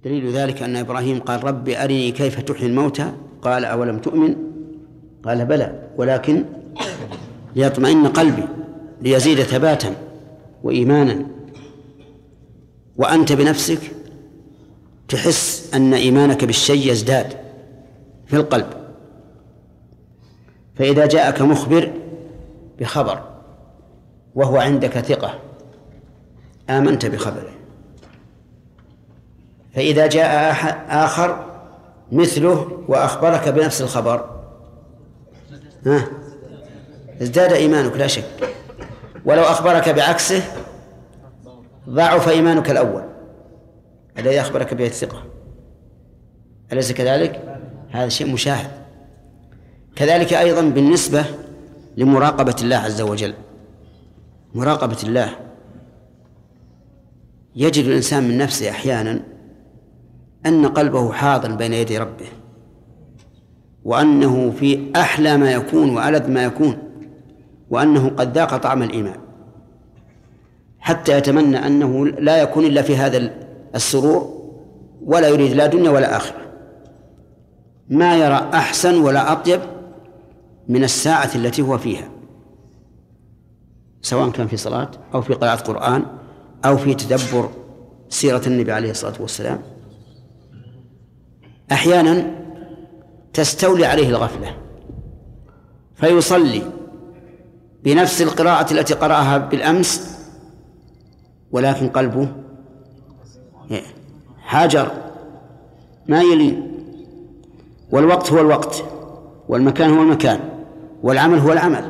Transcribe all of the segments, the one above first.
دليل ذلك أن إبراهيم قال رب أرني كيف تحيي الموتى قال أولم تؤمن قال بلى ولكن ليطمئن قلبي ليزيد ثباتا وإيمانا. وأنت بنفسك تحس أن إيمانك بالشيء يزداد في القلب، فإذا جاءك مخبر بخبر وهو عندك ثقة آمنت بخبره، فإذا جاء آخر مثله وأخبرك بنفس الخبر ازداد إيمانك لا شك، ولو أخبرك بعكسه ضعف إيمانك الأول الذي أخبرك به الثقة، أليس كذلك؟ هذا شيء مشاهد. كذلك أيضا بالنسبة لمراقبة الله عز وجل، مراقبة الله يجد الإنسان من نفسه أحيانا أن قلبه حاضر بين يدي ربه، وأنه في أحلى ما يكون وألذ ما يكون، وأنه قد ذاق طعم الإيمان، حتى يتمنى أنه لا يكون إلا في هذا السرور، ولا يريد لا دنيا ولا آخرة. ما يرى أحسن ولا أطيب من الساعة التي هو فيها، سواء كان في صلاة أو في قراءة قرآن أو في تدبر سيرة النبي عليه الصلاة والسلام. أحيانا تستولي عليه الغفلة فيصلي بنفس القراءة التي قرأها بالأمس، ولكن قلبه حاجر ما يلين، والوقت هو الوقت، والمكان هو المكان، والعمل هو العمل.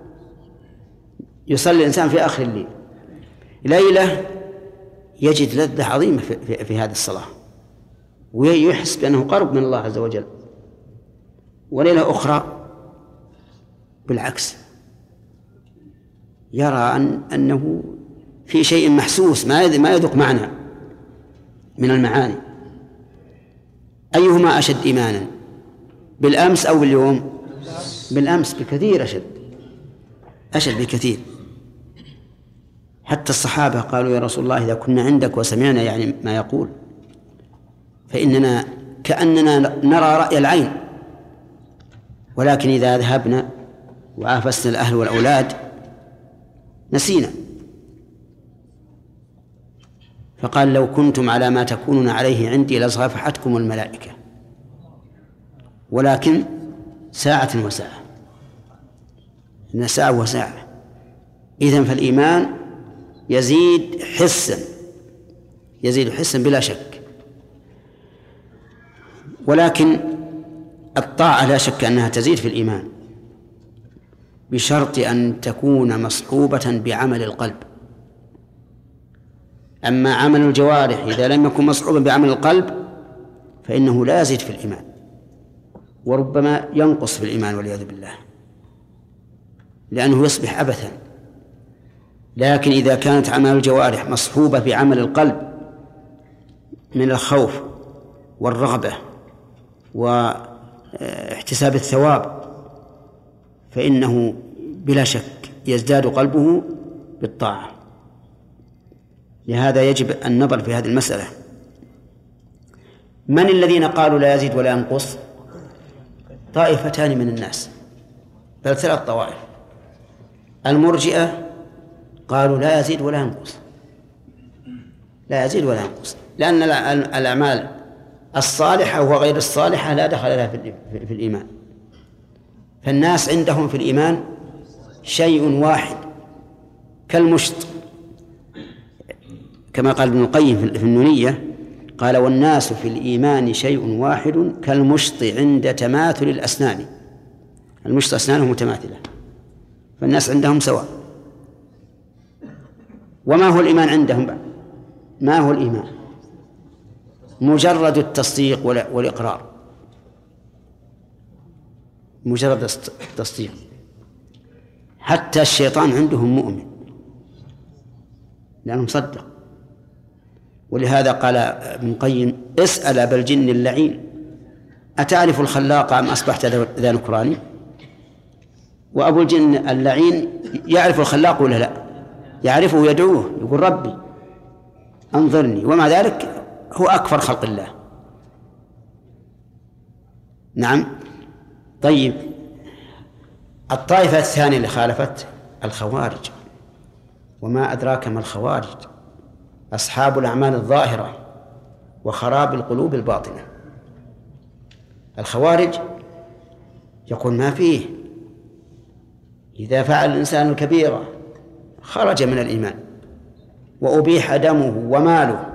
يصلي الإنسان في آخر الليل ليلة يجد لذة عظيمة في هذه الصلاة، ويحس بأنه قرب من الله عز وجل، وليلة أخرى بالعكس يرى أنه في شيء محسوس ما يذوق معنى من المعاني. أيهما أشد إيمانا، بالأمس أو باليوم؟ بالأمس بكثير أشد بكثير. حتى الصحابة قالوا يا رسول الله إذا كنا عندك وسمعنا يعني ما يقول فإننا كأننا نرى رأي العين، ولكن إذا ذهبنا وعافسنا الأهل والأولاد نسينا. فقال لو كنتم على ما تكونون عليه عندي لصافحتكم الملائكة، ولكن ساعة وساعة، إن ساعة وساعة. إذن فالإيمان يزيد حسا بلا شك. ولكن الطاعة لا شك أنها تزيد في الإيمان بشرط أن تكون مصحوبة بعمل القلب. أما عمل الجوارح إذا لم يكن مصحوبا بعمل القلب فإنه لا يزيد في الإيمان، وربما ينقص في الإيمان والعياذ بالله، لأنه يصبح عبثا. لكن إذا كانت عمل الجوارح مصحوبة بعمل القلب من الخوف والرغبة واحتساب الثواب فإنه بلا شك يزداد قلبه بالطاعة. لهذا يجب النظر في هذه المسألة. من الذين قالوا لا يزيد ولا ينقص؟ طائفتان من الناس، بل 3 طوائف. المرجئة قالوا لا يزيد ولا ينقص، لا يزيد ولا ينقص، لأن الأعمال الصالحة وغير الصالحة لا دخل لها في الإيمان. فالناس عندهم في الإيمان شيء واحد كالمشط، كما قال ابن القيم في النونية، قال والناس في الإيمان شيء واحد كالمشط عند تماثل الأسنان. المشط أسنانه متماثلة، فالناس عندهم سواء. وما هو الإيمان عندهم؟ ما هو الإيمان؟ مجرد التصديق والإقرار، مجرد التصديق. حتى الشيطان عندهم مؤمن لأنه مصدق. ولهذا قال ابن القيم اسأل أبا الجن اللعين أتعرف الخلاق أم أصبحت ذا نكران؟ وأبو الجن اللعين يعرف الخلاق ولا لا؟ يعرفه، يدعوه، يقول ربي أنظرني، ومع ذلك هو أكفر خلق الله. نعم. طيب، الطائفة الثانية اللي خالفت الخوارج. وما أدراك ما الخوارج؟ أصحاب الأعمال الظاهرة وخراب القلوب الباطنة. الخوارج يقول ما فيه، إذا فعل الإنسان الكبيرة خرج من الإيمان وأبيح دمه وماله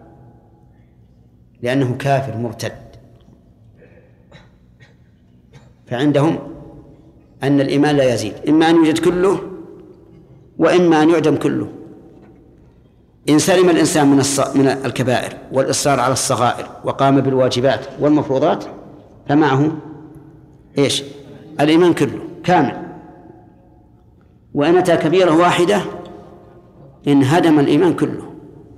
لأنه كافر مرتد. فعندهم أن الإيمان لا يزيد، إما أن يوجد كله وإما أن يعدم كله. إن سلم الإنسان من الكبائر والإصرار على الصغائر وقام بالواجبات والمفروضات فمعه إيش؟ الإيمان كله كامل. وإن أتى كبيرة واحدة انهدم الإيمان كله.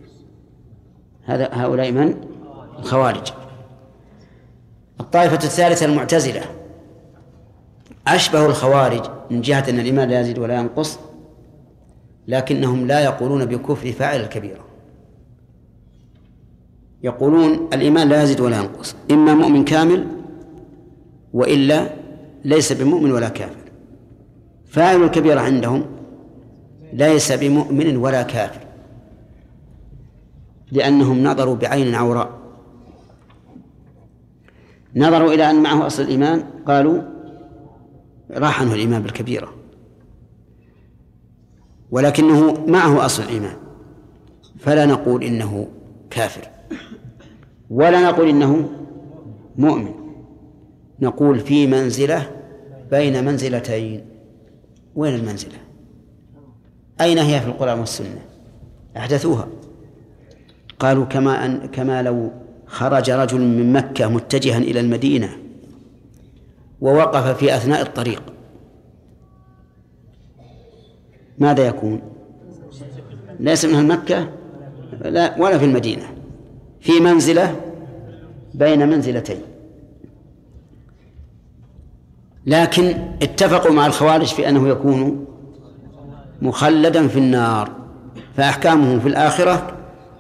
هؤلاء من؟ الخوارج. الطائفة الثالثة المعتزلة أشبه الخوارج من جهة أن الإيمان لا يزيد ولا ينقص، لكنهم لا يقولون بكفر فاعل الكبيرة. يقولون الإيمان لا يزيد ولا ينقص، إما مؤمن كامل وإلا ليس بمؤمن ولا كافر. فاعل الكبيرة عندهم ليس بمؤمن ولا كافر، لأنهم نظروا بعين عوراء، نظروا إلى أن معه أصل الإيمان قالوا راح عنه الإيمان بالكبيرة، ولكنه معه أصل الإيمان، فلا نقول إنه كافر ولا نقول إنه مؤمن، نقول في منزلة بين منزلتين. وين المنزلة؟ أين هي في القرآن والسنة؟ أحدثوها. قالوا كما لو خرج رجل من مكة متجها إلى المدينة ووقف في أثناء الطريق، ماذا يكون؟ ليس من مكة ولا في المدينة، في منزلة بين منزلتين. لكن اتفقوا مع الخوارج في أنه يكون مخلدا في النار، فأحكامه في الآخرة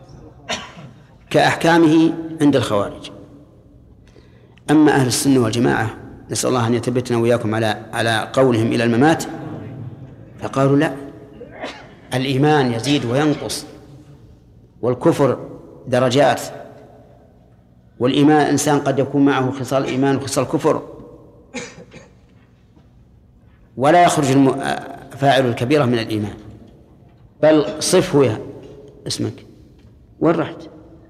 كأحكامه عند الخوارج. أما أهل السنة والجماعة نسأل الله أن يثبتنا وإياكم على قولهم إلى الممات، فقالوا لا، الإيمان يزيد وينقص، والكفر درجات، والإيمان إنسان قد يكون معه خصال الإيمان وخصال الكفر، ولا يخرج فاعل الكبيرة من الإيمان. بل صفه يا اسمك وين رحت؟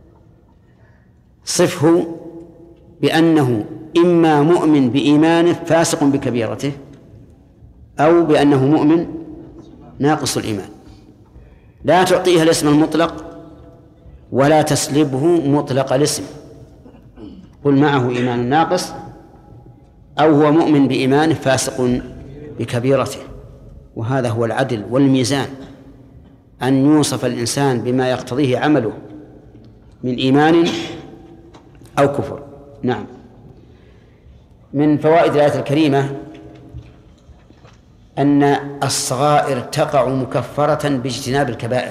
صفه بأنه إما مؤمن بإيمانه فاسق بكبيرته، أو بأنه مؤمن ناقص الإيمان. لا تعطيها الاسم المطلق ولا تسلبه مطلق الاسم، قل معه إيمان ناقص أو هو مؤمن بإيمانه فاسق بكبيرته. وهذا هو العدل والميزان، أن يوصف الإنسان بما يقتضيه عمله من إيمان أو كفر. نعم. من فوائد الآية الكريمة أن الصغائر تقع مكفرة باجتناب الكبائر،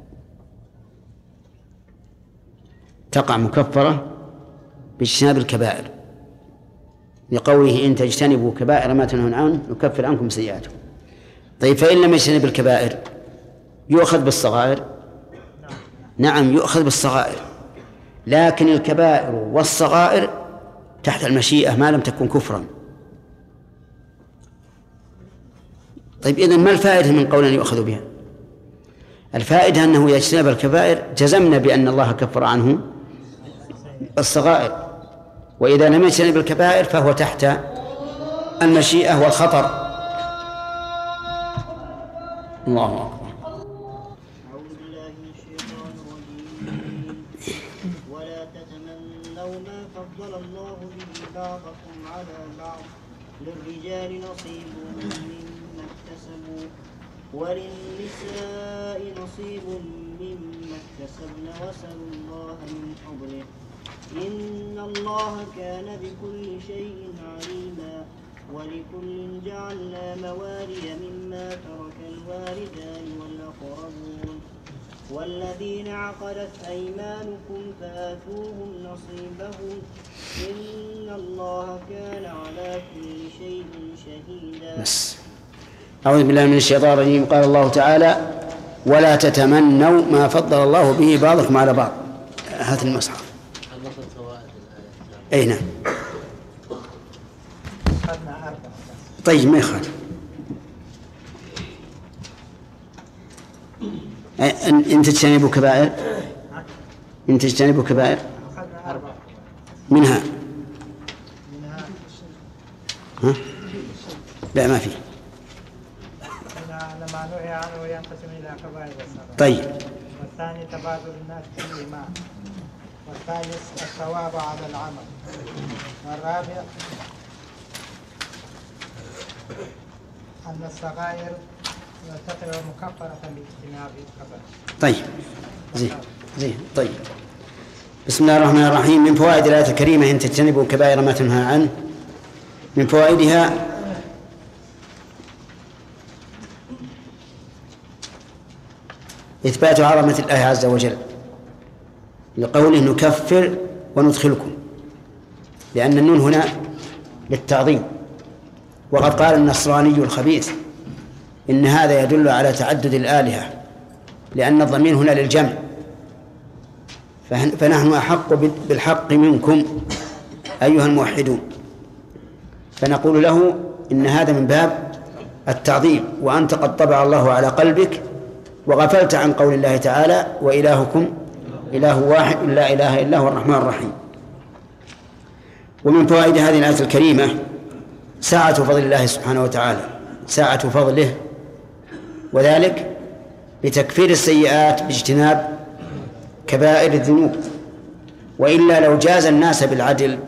تقع مكفرة باجتناب الكبائر، لقوله إن تجتنبوا كبائر ما تنهون عنه نكفر عنكم سيئاتكم. طيب، فإن لم يجتنب الكبائر يؤخذ بالصغائر؟ نعم، يؤخذ بالصغائر، لكن الكبائر والصغائر تحت المشيئة ما لم تكن كفرا. طيب، إذن ما الفائدة من قول يؤخذ بها؟ الفائدة أنه يجتنب الكبائر جزمنا بأن الله كفر عنه الصغائر، وإذا لم يجتنب الكبائر فهو تحت المشيئة والخطر. الله أكبر. أعوذ بالله من الشيطان الرجيم. ولا تتمنوا ما فضل الله به بعضكم على بعض، للرجال نصيب مما اكتسبوا وللنساء نصيب مما اكتسبن، واسألوا الله من فضله إن الله كان بكل شيء عليما. ولكل جعلنا موالي مما ترك الوالدان والأقربون والذين عقدت أيمانكم فآتوهم نصيبهم إن الله كان على كل شيء شهيدا. أعوذ بالله من الشيطان الرجيم. قال الله تعالى: ولا تتمنوا ما فضل الله به بعضكم على بعض. هات المصحف. أي نعم. طيب ما يخالف. إن تجتنبوا كبائر منها ها؟ لا ما فيه. ما نهي عنه ينقسم إلى كبائر والصغائر. طيب. والثاني تبادل الناس في الإيمان. والثالث الثواب على العمل. والرابع أن الصغائر تعتبر مكفرة باجتناب الكبائر. طيب زين طيب. بسم الله الرحمن الرحيم. من فوائد الآية الكريمة: إن تجتنبوا كبائر ما تنهى عنه. من فوائدها إثبات عظمة الله عز وجل لقوله: نكفر وندخلكم، لأن النون هنا للتعظيم. وقد قال النصراني الخبيث إن هذا يدل على تعدد الآلهة، لأن الضمير هنا للجمع، فنحن أحق بالحق منكم أيها الموحدون. فنقول له إن هذا من باب التعظيم، وأنت قد طبع الله على قلبك وغفلت عن قول الله تعالى: وإلهكم إله واحد لا إله إلا هو الرحمن الرحيم. ومن فوائد هذه الآية الكريمة سعة فضل الله سبحانه وتعالى، سعة فضله، وذلك بتكفير السيئات باجتناب كبائر الذنوب. وإلا لو جاز الناس بالعدل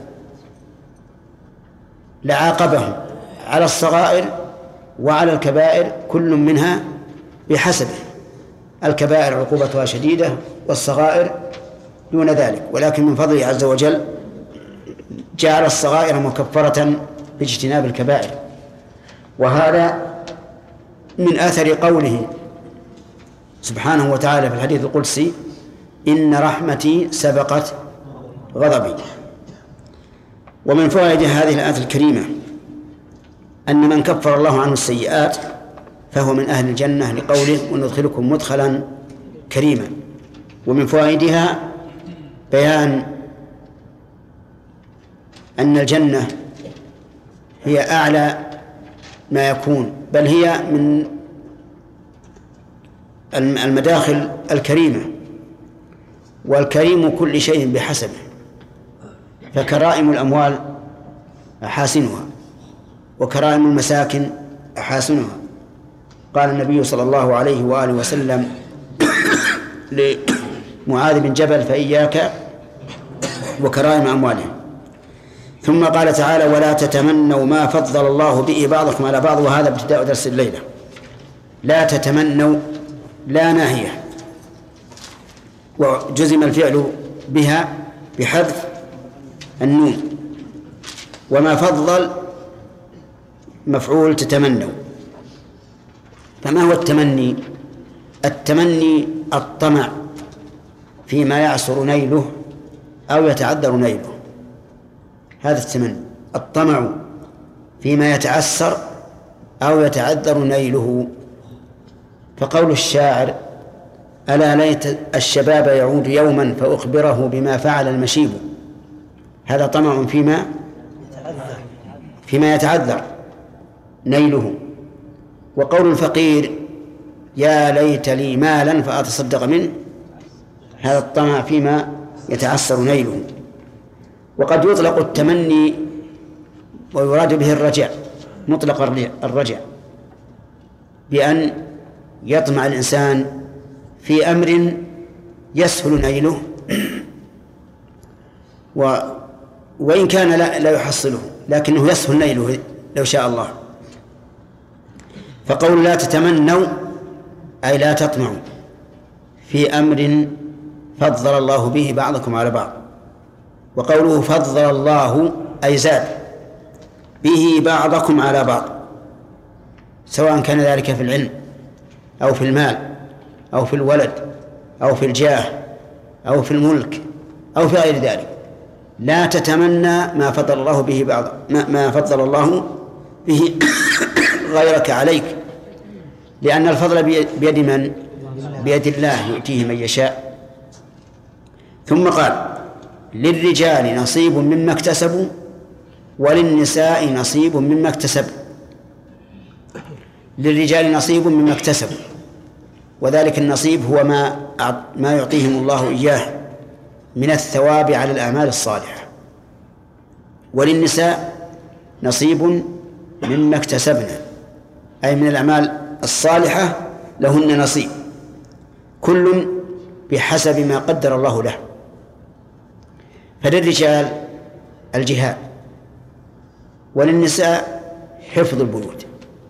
لعاقبهم على الصغائر وعلى الكبائر كل منها بحسبه. الكبائر عقوبتها شديدة والصغائر دون ذلك، ولكن من فضله عز وجل جعل الصغائر مكفرة باجتناب الكبائر. وهذا من آثر قوله سبحانه وتعالى في الحديث القدسي: إن رحمتي سبقت غضبي. ومن فوائد هذه الآية الكريمة أن من كفر الله عنه السيئات فهو من أهل الجنة، لقوله: وندخلكم مدخلا كريما. ومن فوائدها بيان أن الجنة هي أعلى ما يكون، بل هي من المداخل الكريمة، والكريم كل شيء بحسبه، فكرائم الأموال أحاسنها وكرائم المساكن أحاسنها. قال النبي صلى الله عليه وآله وسلم لمعاذ بن جبل: فإياك وكرائم أموالهم. ثم قال تعالى: ولا تتمنوا ما فضل الله به بعضكم على بعض. وهذا ابتداء درس الليلة. لا تتمنوا لا ناهية، وجزم الفعل بها بحذف النون. وما فضل مفعول تتمنوا. فما هو التمني؟ التمني الطمع فيما يعسر نيله أو يتعذر نيله، هذا التمني. الطمع فيما يتعسر أو يتعذر نيله. فقول الشاعر: ألا ليت الشباب يعود يوما فأخبره بما فعل المشيب، هذا طمع فيما يتعذر نيله. وقول الفقير: يا ليت لي مالا فأتصدق منه، هذا الطمع فيما يتعسر نيله. وقد يطلق التمني ويراد به الرجع، مطلق الرجع، بأن يطمع الإنسان في أمر يسهل نيله وإن كان لا يحصله، لكنه يسهل نيله لو شاء الله. فقول لا تتمنوا أي لا تطمعوا في أمر فضل الله به بعضكم على بعض. وقوله فضل الله أي زاد به بعضكم على بعض، سواء كان ذلك في العلم أو في المال أو في الولد أو في الجاه أو في الملك أو في غير ذلك. لا تتمنى ما فضل الله به ما فضل الله به غيرك عليك، لأن الفضل بيد من؟ بيد الله يؤتيه من يشاء. ثم قال: للرجال نصيب مما اكتسبوا وللنساء نصيب مما اكتسبوا. للرجال نصيب مما اكتسبوا، وذلك النصيب هو ما يعطيهم الله إياه من الثواب على الأعمال الصالحة. وللنساء نصيب مما اكتسبنا، أي من الأعمال الصالحة لهن نصيب، كل بحسب ما قدر الله له. فللرجال الجهاد، وللنساء حفظ البيوت.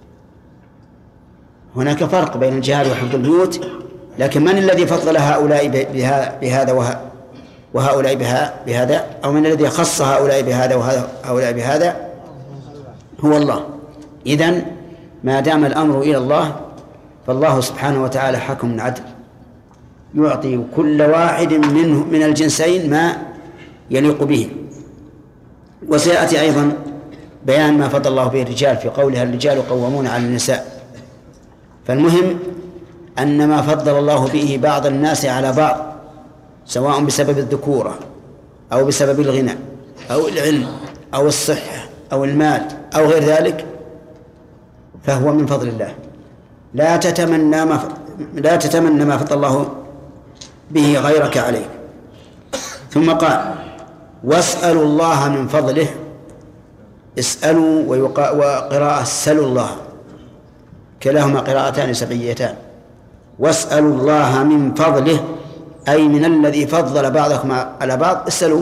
هناك فرق بين الجهاد وحفظ البيوت، لكن من الذي فضل هؤلاء بهذا وهؤلاء بهذا، أو من الذي خص هؤلاء بهذا وهؤلاء بهذا؟ هو الله. إذن ما دام الأمر إلى الله فالله سبحانه وتعالى حكم عدل، يعطي كل واحد من الجنسين ما يليق به. وسيأتي أيضا بيان ما فضل الله به الرجال في قولها: الرجال قوامون على النساء. فالمهم أن ما فضل الله به بعض الناس على بعض، سواء بسبب الذكورة أو بسبب الغنى أو العلم أو الصحة أو المال أو غير ذلك، فهو من فضل الله. لا تتمنى ما فضل الله به غيرك عليك. ثم قال: واسألوا الله من فضله. اسألوا وقراءة سلوا الله، كلاهما قراءتان سبعيتان. واسألوا الله من فضله، أي من الذي فضل بعضكم على بعض اسألوا.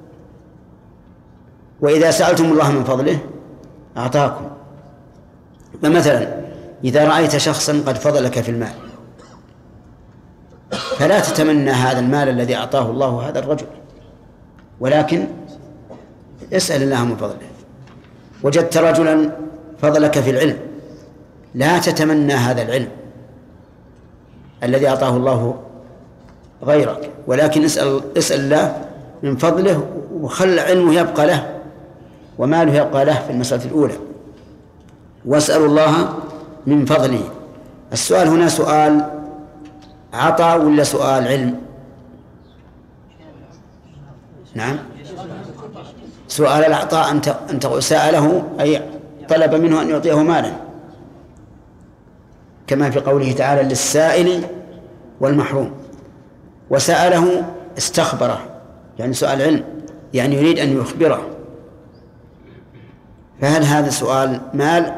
وإذا سألتم الله من فضله أعطاكم. فمثلا إذا رأيت شخصا قد فضلك في المال، فلا تتمنى هذا المال الذي أعطاه الله هذا الرجل، ولكن اسأل الله من فضله. وجدت رجلا فضلك في العلم، لا تتمنى هذا العلم الذي أعطاه الله غيرك، ولكن اسأل الله من فضله، وخل علمه يبقى له وماله يبقى له في المسألة الأولى. واسألوا الله من فضله. السؤال هنا سؤال عطاء ولا سؤال علم؟ نعم، سؤال العطاء أنت سأله أي طلب منه أن يعطيه مالا، كما في قوله تعالى: للسائل والمحروم. وسأله استخبره، يعني سؤال علم، يعني يريد أن يخبره. فهل هذا سؤال مال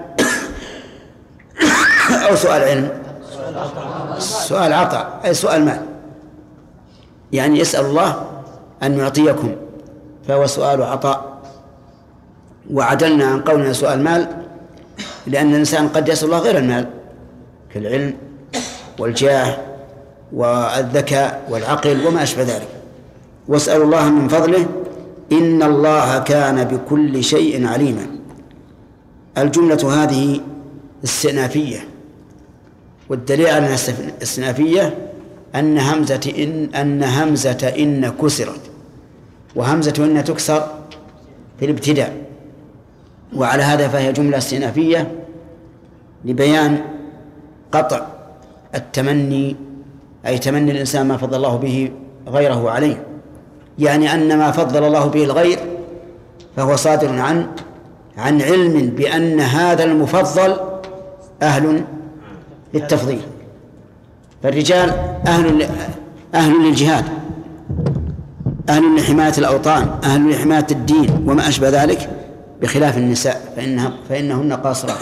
أو سؤال علم؟ سؤال عطاء، أي سؤال مال، يعني يسأل الله أن يعطيكم، فهو سؤال عطاء. وعدلنا عن قولنا سؤال مال، لأن الإنسان قد يسأل الله غير المال، كالعلم والجاه والذكاء والعقل وما أشبه ذلك. واسألوا الله من فضله إن الله كان بكل شيء عليما. الجملة هذه استئنافية، والدليل على الاستئنافية أن همزة إن كسرت، وهمزة إن تكسر في الابتداء، وعلى هذا فهي جملة استئنافية لبيان قطع التمني، أي تمني الإنسان ما فضل الله به غيره عليه، يعني أن ما فضل الله به الغير فهو صادر عن علم بأن هذا المفضل أهل للتفضيل. فالرجال أهل للجهاد، أهل لحماية الأوطان، أهل لحماية الدين وما أشبه ذلك، بخلاف النساء فإنهن قاصرات.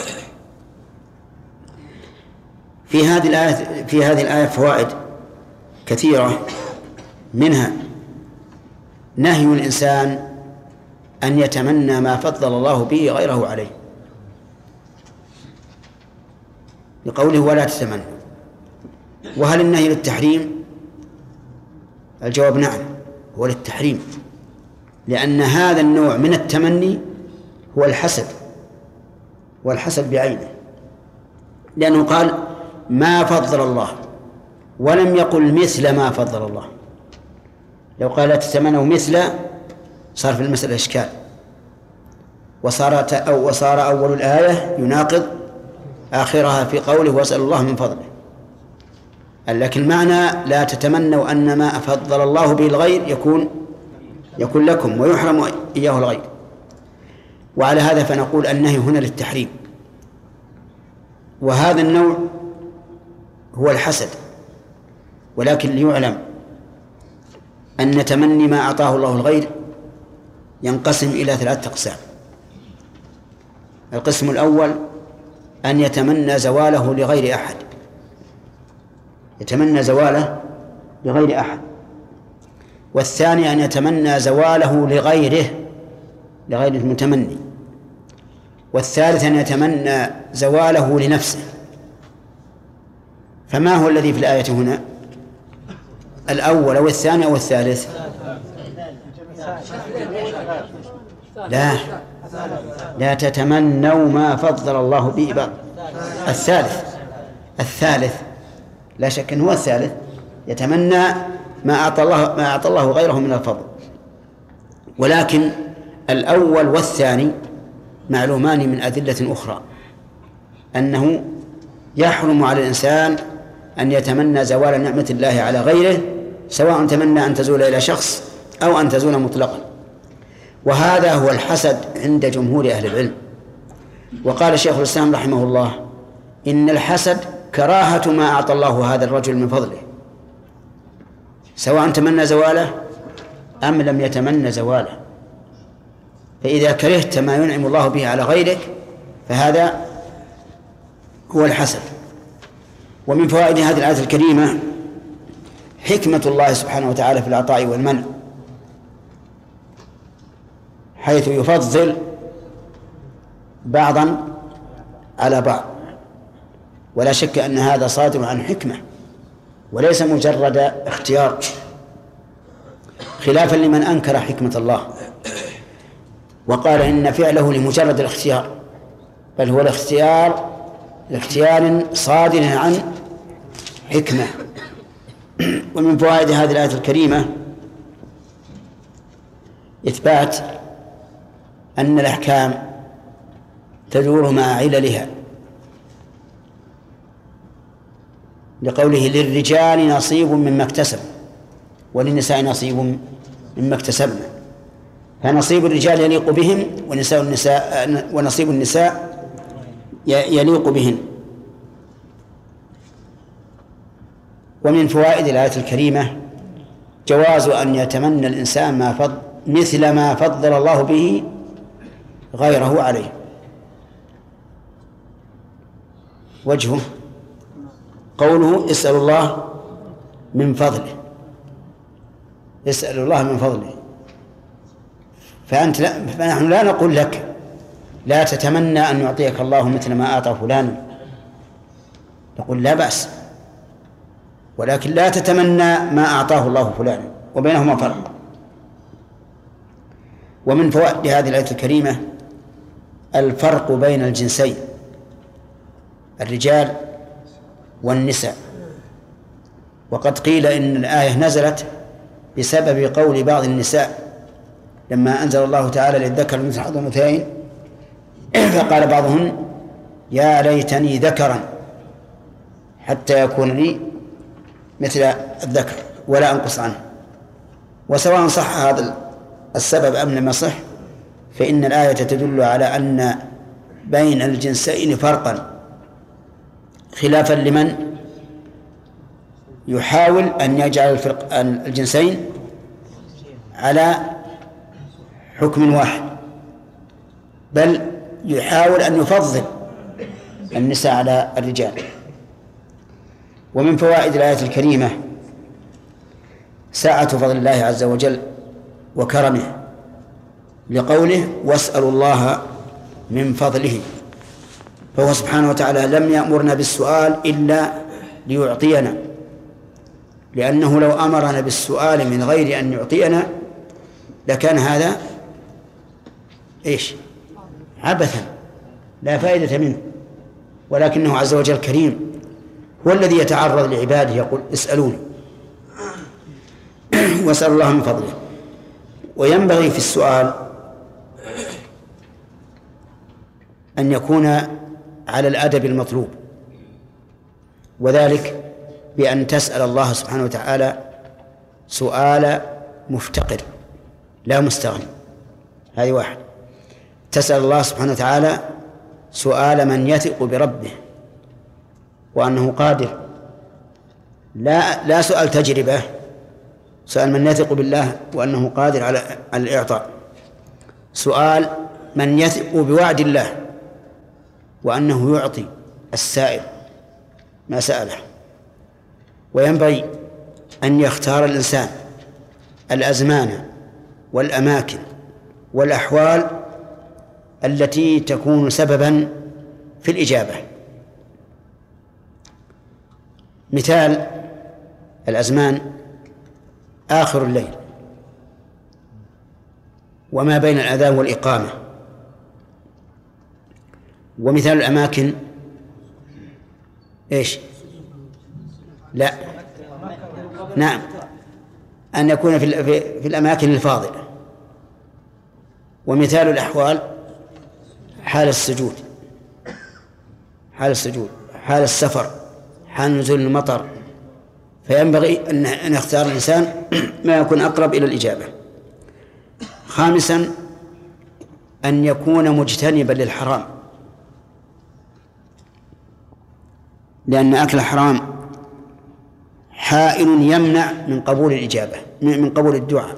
في هذه الآية فوائد كثيرة، منها نهي الإنسان أن يتمنى ما فضل الله به غيره عليه، لقوله ولا تتمنى. وهل النهي للتحريم؟ الجواب نعم، هو للتحريم، لأن هذا النوع من التمني هو الحسد، والحسد بعينه، لأنه قال ما فضل الله، ولم يقل مثل ما فضل الله. لو قال لا تتمنوا مثل صار في المسألة إشكال، وصار أول الآية يناقض آخرها في قوله واسأل الله من فضله. لكن المعنى لا تتمنوا أن ما فضل الله به الغير يكون لكم ويحرم إياه الغير. وعلى هذا فنقول النهي هنا للتحريم، وهذا النوع هو الحسد. ولكن ليعلم أن تمني ما أعطاه الله الغير ينقسم إلى 3 أقسام. القسم الأول أن يتمنى زواله لغير أحد، يتمنى زواله لغير أحد. والثاني أن يتمنى زواله لغير المتمني. والثالث أن يتمنى زواله لنفسه. فما هو الذي في الآية هنا؟ الأول أو الثاني أو الثالث؟ لا تتمنوا ما فضل الله به بعض. الثالث لا شك أنه هو الثالث، يتمنى ما أعطى الله غيره من الفضل. ولكن الأول والثاني معلومان من أدلة أخرى، أنه يحرم على الإنسان أن يتمنى زوال نعمة الله على غيره، سواء تمنى أن تزول إلى شخص أو أن تزول مطلقا. وهذا هو الحسد عند جمهور أهل العلم. وقال شيخ الإسلام رحمه الله إن الحسد كراهة ما أعطى الله هذا الرجل من فضله، سواء تمنى زواله أم لم يتمنى زواله. فإذا كرهت ما ينعم الله به على غيرك فهذا هو الحسد. ومن فوائد هذه الآية الكريمة حكمة الله سبحانه وتعالى في العطاء والمنع، حيث يفضل بعضا على بعض. ولا شك أن هذا صادر عن حكمة وليس مجرد اختيار، خلافا لمن أنكر حكمة الله وقال إن فعله لمجرد الاختيار، بل هو الاختيار صادر عن حكمة. ومن فوائد هذه الآية الكريمة إثبات أن الأحكام تدور مع عللها، لقوله للرجال نصيب مما اكتسب وللنساء نصيب مما اكتسبنا، فنصيب الرجال يليق بهم ونصيب النساء يليق بهن. ومن فوائد الآية الكريمة جواز أن يتمنى الإنسان مثل ما فضل الله به غيره عليه. وجهه قوله اسأل الله من فضله، اسأل الله من فضله. فنحن لا نقول لك لا تتمنى أن يعطيك الله مثل ما أعطى فلان، نقول لا بأس، ولكن لا تتمنى ما أعطاه الله فلان، وبينهما فرق. ومن فوائد هذه الآية الكريمة الفرق بين الجنسين، الرجال والنساء. وقد قيل إن الآية نزلت بسبب قول بعض النساء لما أنزل الله تعالى للذكر مثل حظ الأنثيين، فقال بعضهن يا ليتني ذكرا حتى يكون لي مثل الذكر ولا أنقص عنه. وسواء صح هذا السبب أم لم يصح، فإن الآية تدل على أن بين الجنسين فرقا، خلافا لمن يحاول أن يجعل الجنسين على حكم واحد، بل يحاول أن يفضل النساء على الرجال. ومن فوائد الآية الكريمة سعة فضل الله عز وجل وكرمه، لقوله واسألوا الله من فضله، فهو سبحانه وتعالى لم يأمرنا بالسؤال إلا ليعطينا، لأنه لو أمرنا بالسؤال من غير أن يعطينا لكان هذا عبثا لا فائدة منه. ولكنه عز وجل كريم هو الذي يتعرض لعباده يقول اسألوني واسأل الله من فضله. وينبغي في السؤال أن يكون على الأدب المطلوب، وذلك بأن تسأل الله سبحانه وتعالى سؤال مفتقر لا مستغني، هذه واحد. تسأل الله سبحانه وتعالى سؤال من يثق بربه وأنه قادر، لا سؤال تجربة، سؤال من يثق بالله وأنه قادر على الإعطاء، سؤال من يثق بوعد الله وأنه يعطي السائل ما سأله. وينبغي أن يختار الإنسان الأزمان والأماكن والأحوال التي تكون سببا في الإجابة. مثال الأزمان آخر الليل وما بين الأذان والإقامة. ومثال الأماكن إيش؟ لا، نعم، أن يكون في الأماكن الفاضلة. ومثال الأحوال حال السجود، حال السفر، حال نزول المطر. فينبغي أن يختار الإنسان ما يكون أقرب إلى الإجابة. خامسا أن يكون مجتنبا للحرام، لأن أكل الحرام حائل يمنع من قبول الإجابة، من قبول الدعاء،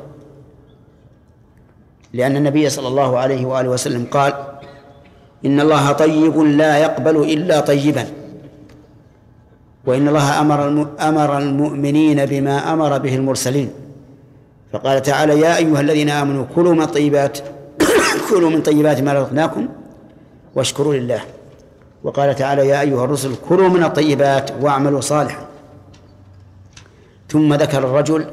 لأن النبي صلى الله عليه وآله وسلم قال إن الله طيب لا يقبل إلا طيبا، وإن الله أمر المؤمنين بما أمر به المرسلين، فقال تعالى يا أيها الذين آمنوا كلوا من طيبات ما رزقناكم واشكروا لله. وقال تعالى يا أيها الرسل كلوا من الطيبات واعملوا صالحا. ثم ذكر الرجل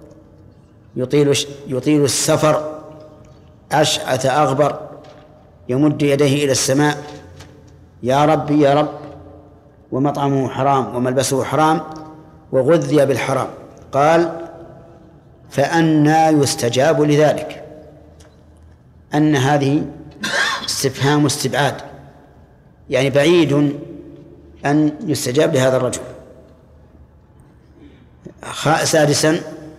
يطيل السفر أشعث أغبر يمد يديه إلى السماء يا ربي يا رب، ومطعمه حرام وملبسه حرام وغذي بالحرام. قال فأنى يستجاب لذلك؟ أن هذه استفهام استبعاد، يعني بعيد أن يستجاب لهذا الرجل. سادسا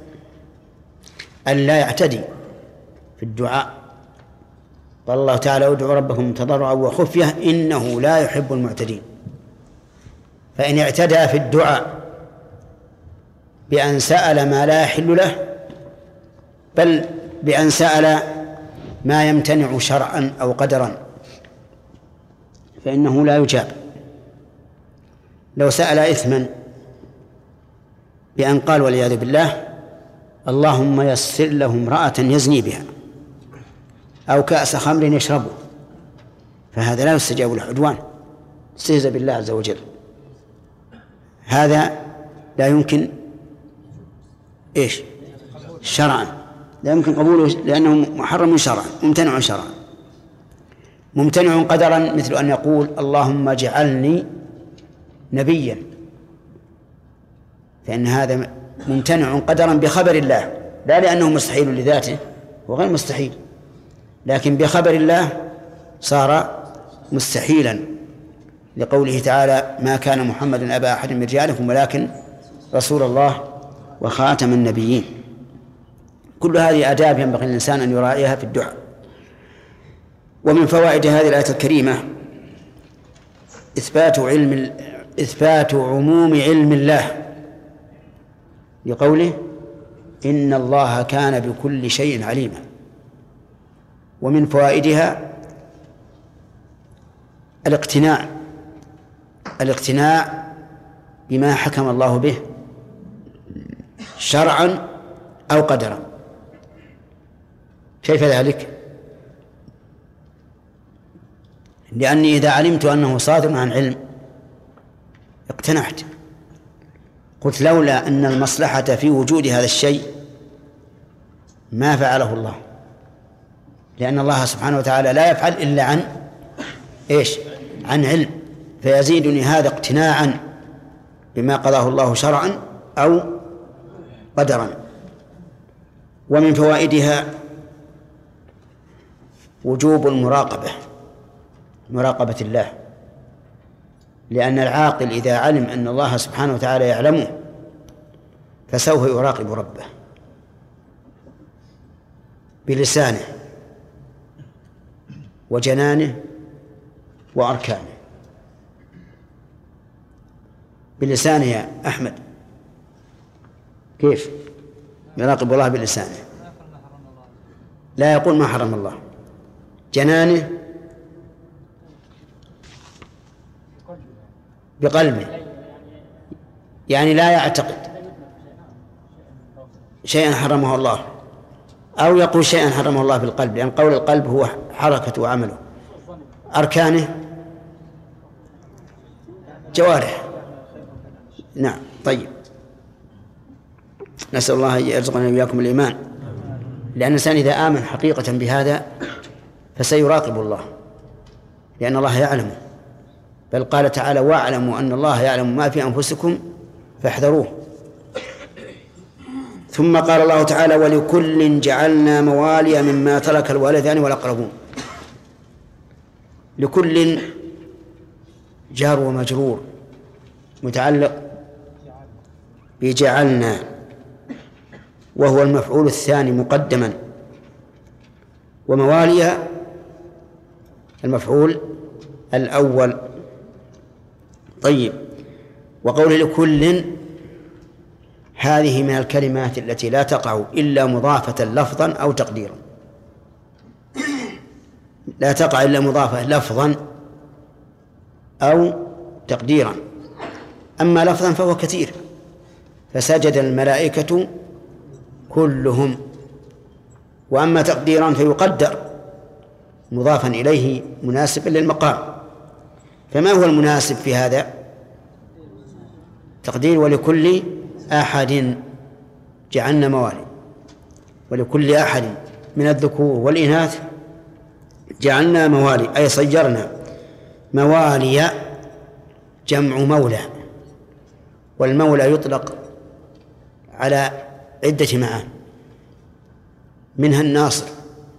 أن لا يعتدي في الدعاء. قال الله تعالى ادعوا ربكم تضرعا وخفية إنه لا يحب المعتدين. فإن اعتدى في الدعاء بأن سأل ما لا يحل له، بل بأن سأل ما يمتنع شرعا أو قدرا، فإنه لا يجاب. لو سأل إثما بأن قال والعياذ بالله اللهم يسر له امرأة يزني بها أو كأس خمر يشربه، فهذا لا يستجاب له، عدوان، استهزأ بالله عز وجل. هذا لا يمكن إيش شرعا، لا يمكن قبوله لأنه محرم شرعا، ممتنع شرعا. ممتنع قدرا مثل أن يقول اللهم اجعلني نبيا، فإن هذا ممتنع قدرا بخبر الله، لا لأنه مستحيل لذاته، وغير مستحيل، لكن بخبر الله صار مستحيلا، لقوله تعالى ما كان محمد أبا أحد من رجالكم ولكن رسول الله وخاتم النبيين. كل هذه آداب ينبغي الإنسان أن يراعيها في الدعاء. ومن فوائد هذه الآية الكريمة إثبات عموم علم الله، لقوله إن الله كان بكل شيء عليما. ومن فوائدها الاقتناع بما حكم الله به شرعا أو قدرا. كيف ذلك؟ لأني إذا علمت أنه صادر عن علم اقتنعت، قلت لولا أن المصلحة في وجود هذا الشيء ما فعله الله، لأن الله سبحانه وتعالى لا يفعل إلا عن علم. فيزيدني هذا اقتناعا بما قضاه الله شرعا أو قدرا. ومن فوائدها وجوب مراقبة الله، لأن العاقل إذا علم أن الله سبحانه وتعالى يعلمه فسوف يراقب ربه بلسانه وجنانه وأركانه. بلسانه يا أحمد، كيف يراقب الله بلسانه؟ لا يقول ما حرم الله. جنانه بقلبه، يعني لا يعتقد شيئا حرمه الله، أو يقول شيئا حرمه الله بالقلب، لأن قول القلب هو حركة وعمله. أركانه جوارح. نعم. طيب، نسأل الله أن يرزقنا وإياكم الإيمان، لأن الإنسان إذا آمن حقيقة بهذا فسيراقب الله، لأن الله يعلمه. بل قال تعالى: واعلموا أن الله يعلم ما في أنفسكم فاحذروه. ثم قال الله تعالى: ولكل جعلنا موالي مما ترك الوالدان والأقربون. لكل جار ومجرور متعلق بجعلنا، وهو المفعول الثاني مقدما، وموالي المفعول الأول. طيب، وقول لكل هذه من الكلمات التي لا تقع إلا مضافة لفظا أو تقديرا، لا تقع إلا مضافة لفظا أو تقديرا. أما لفظا فهو كثير، فسجد الملائكة كلهم. وأما تقديرا فيقدر مضافا إليه مناسبا للمقام. فما هو المناسب في هذا؟ تقدير ولكل أحد جعلنا موالي، ولكل أحد من الذكور والإناث جعلنا موالي، أي صيرنا. موالي جمع مولى، والمولى يطلق على عدة معاني، منها الناصر،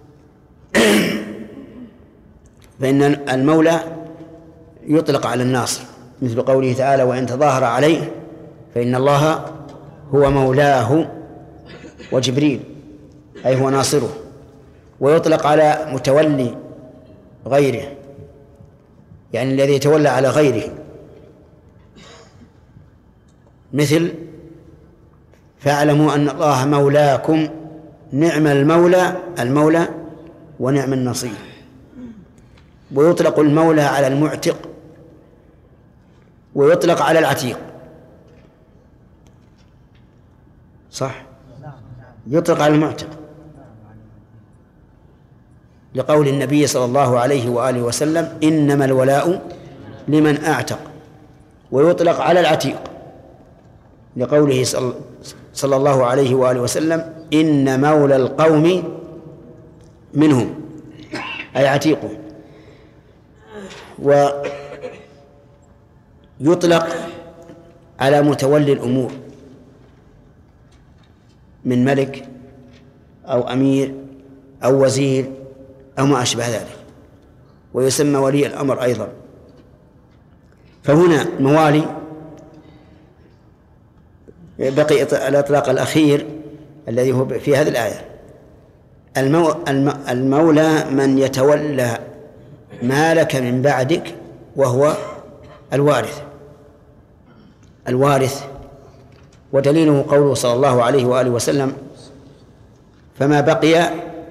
فإن المولى يطلق على الناصر، مثل قوله تعالى: وإن تظاهر عليه فإن الله هو مولاه وجبريل، أي هو ناصره. ويطلق على متولي غيره، يعني الذي يتولى على غيره، مثل: فاعلموا أن الله مولاكم نعم المولى ونعم النصير. ويطلق المولى على المعتق، ويطلق على العتيق. صح؟ يطلق على المعتق لقول النبي صلى الله عليه وآله وسلم: إنما الولاء لمن أعتق. ويطلق على العتيق لقوله صلى الله عليه وآله وسلم: إن مولى القوم منهم، أي عتيقهم. ويطلق على متولي الأمور من ملك أو أمير أو وزير أو ما أشبه ذلك، ويسمى ولي الأمر أيضا. فهنا موالي بقي الإطلاق الأخير الذي هو في هذه الآية: المولى من يتولى مالك من بعدك، وهو الوارث. ودليله قوله صلى الله عليه وآله وسلم: فما بقي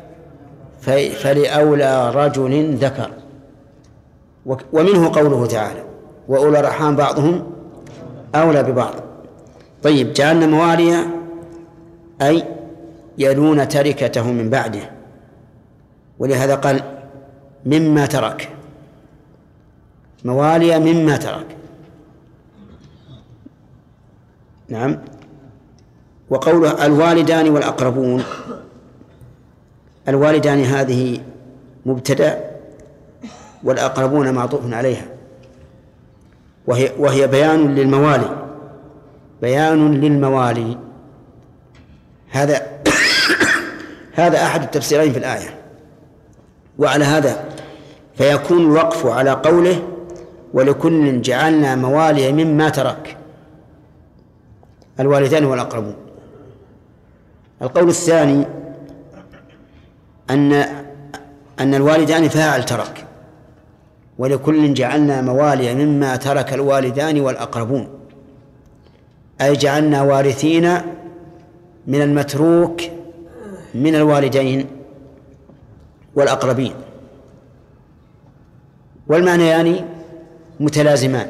فلأولى رجل ذكر. ومنه قوله تعالى: وأولى الأرحام بعضهم أولى ببعض. طيب، جعلنا مواليا أي يلون تركته من بعده، ولهذا قال: مما ترك، مواليا مما ترك. نعم. وقوله الوالدان والأقربون، الوالدان هذه مبتدأ، والأقربون معطوف عليها، وهي بيان للموالي بيان للموالي. هذا هذا أحد التفسيرين في الآية. وعلى هذا فيكون الوقف على قوله ولكل جعلنا موالي مما ترك الوالدان والأقربون. القول الثاني أن الوالدان فاعل ترك، ولكل جعلنا موالي مما ترك الوالدان والأقربون، أي جعلنا وارثين من المتروك من الوالدين والأقربين، والمعنيان متلازمان،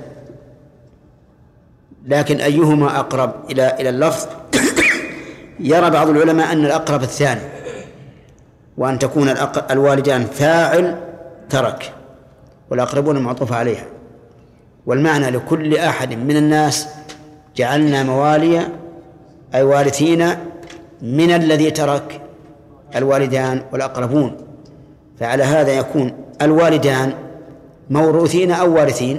لكن أيهما أقرب إلى اللفظ؟ يرى بعض العلماء أن الأقرب الثاني، وأن تكون الوالدان فاعل ترك والأقربون معطوف عليها، والمعنى لكل أحد من الناس جعلنا مواليا أي وارثين من الذي ترك الوالدان والأقربون. فعلى هذا يكون الوالدان موروثين أو وارثين؟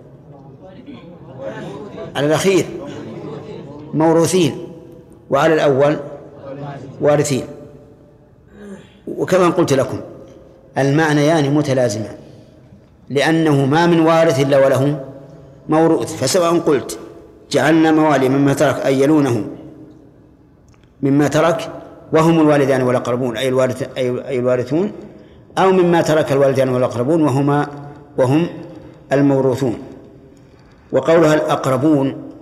على الأخير موروثين، وعلى الأول وارثين. وكما قلت لكم المعنيان متلازمان، لأنه ما من وارث إلا وله موروث، فسواء قلت جعلنا موالي مما ترك أي يلونه مما ترك وهم الوالدان والأقربون أي الوارثون، أو مما ترك الوالدان والأقربون وهم الموروثون. وقولها الأقربون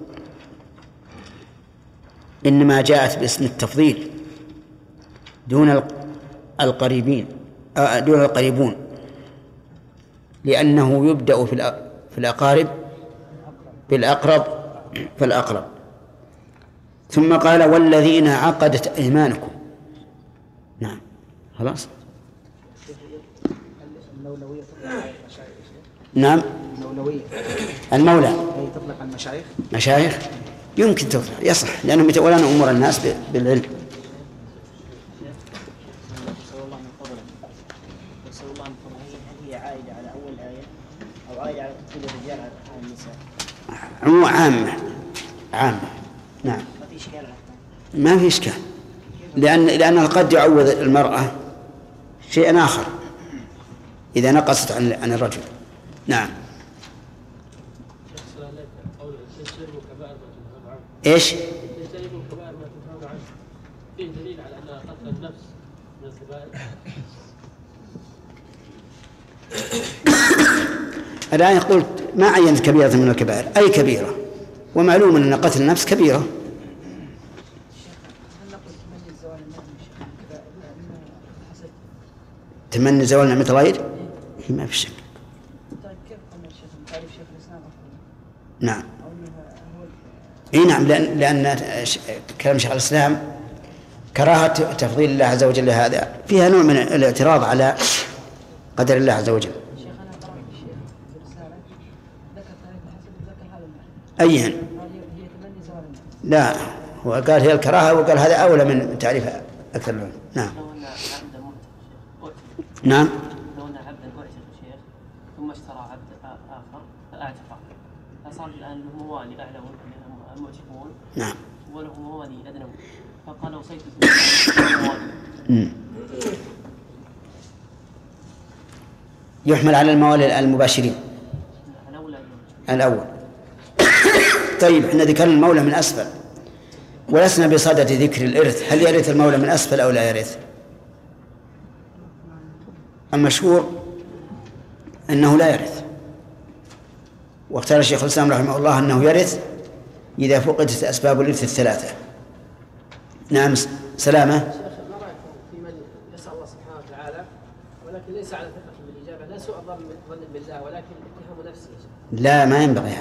إنما جاءت باسم التفضيل دون القريبون، لأنه يبدأ في الأقارب بالأقرب فالأقرب. ثم قال والذين عقدت أيمانكم. نعم خلاص. نعم المولى تطلق المشايخ. مشايخ يمكن تطلق، يصح، لأنهم يتولون أمور الناس بالعلم. هي عائدة على أول آية أو عائدة على تفضيل الرجال على النساء؟ عامة. نعم ما في إشكال. ما في إشكال، لأنه قد يعوض المرأة شيئا آخر إذا نقصت عن الرجل. نعم. إيش؟ تجتنبوا الكبائر ما تنهون عنه. فيه دليل على أن قتل النفس من الكبائر. الآن قلت ما عينت كبيرة من الكبائر، أي كبيرة، ومعلوم أن قتل النفس كبيرة. تمني زوال نعمة الغير ما في شك. نعم اي نعم، لأن كلام شيخ الإسلام كراهة تفضيل الله عز وجل هذا فيها نوع من الاعتراض على قدر الله عز وجل. أيهن؟ لا، هو قال هي الكراهة، وقال هذا أولى من تعريف أكثر العلماء. نعم نعم. لو أن عبدا أعتق شيخ ثم اشترى عبد آخر فأعتقه، فصار الآن له موالي أعلى المعتقون. نعم. وله موالي أدنى، فقال وصيت يحمل على الموالي المباشرين الأول. طيب احنا ذكرنا المولى من أسفل، ولسنا بصدد ذكر الإرث. هل يرث المولى من أسفل أو لا يرث؟ المشهور أنه لا يرث، واختار الشيخ الإسلام رحمه الله أنه يرث إذا فقدت أسباب الإرث الثلاثة. نعم سلامة. شيخ ما رأيكم في من يسأل الله سبحانه وتعالى ولكن ليس على ثقة بالإجابة، لا سوء ظن بالله ولكن اتهام نفسه؟ لا، ما ينبغي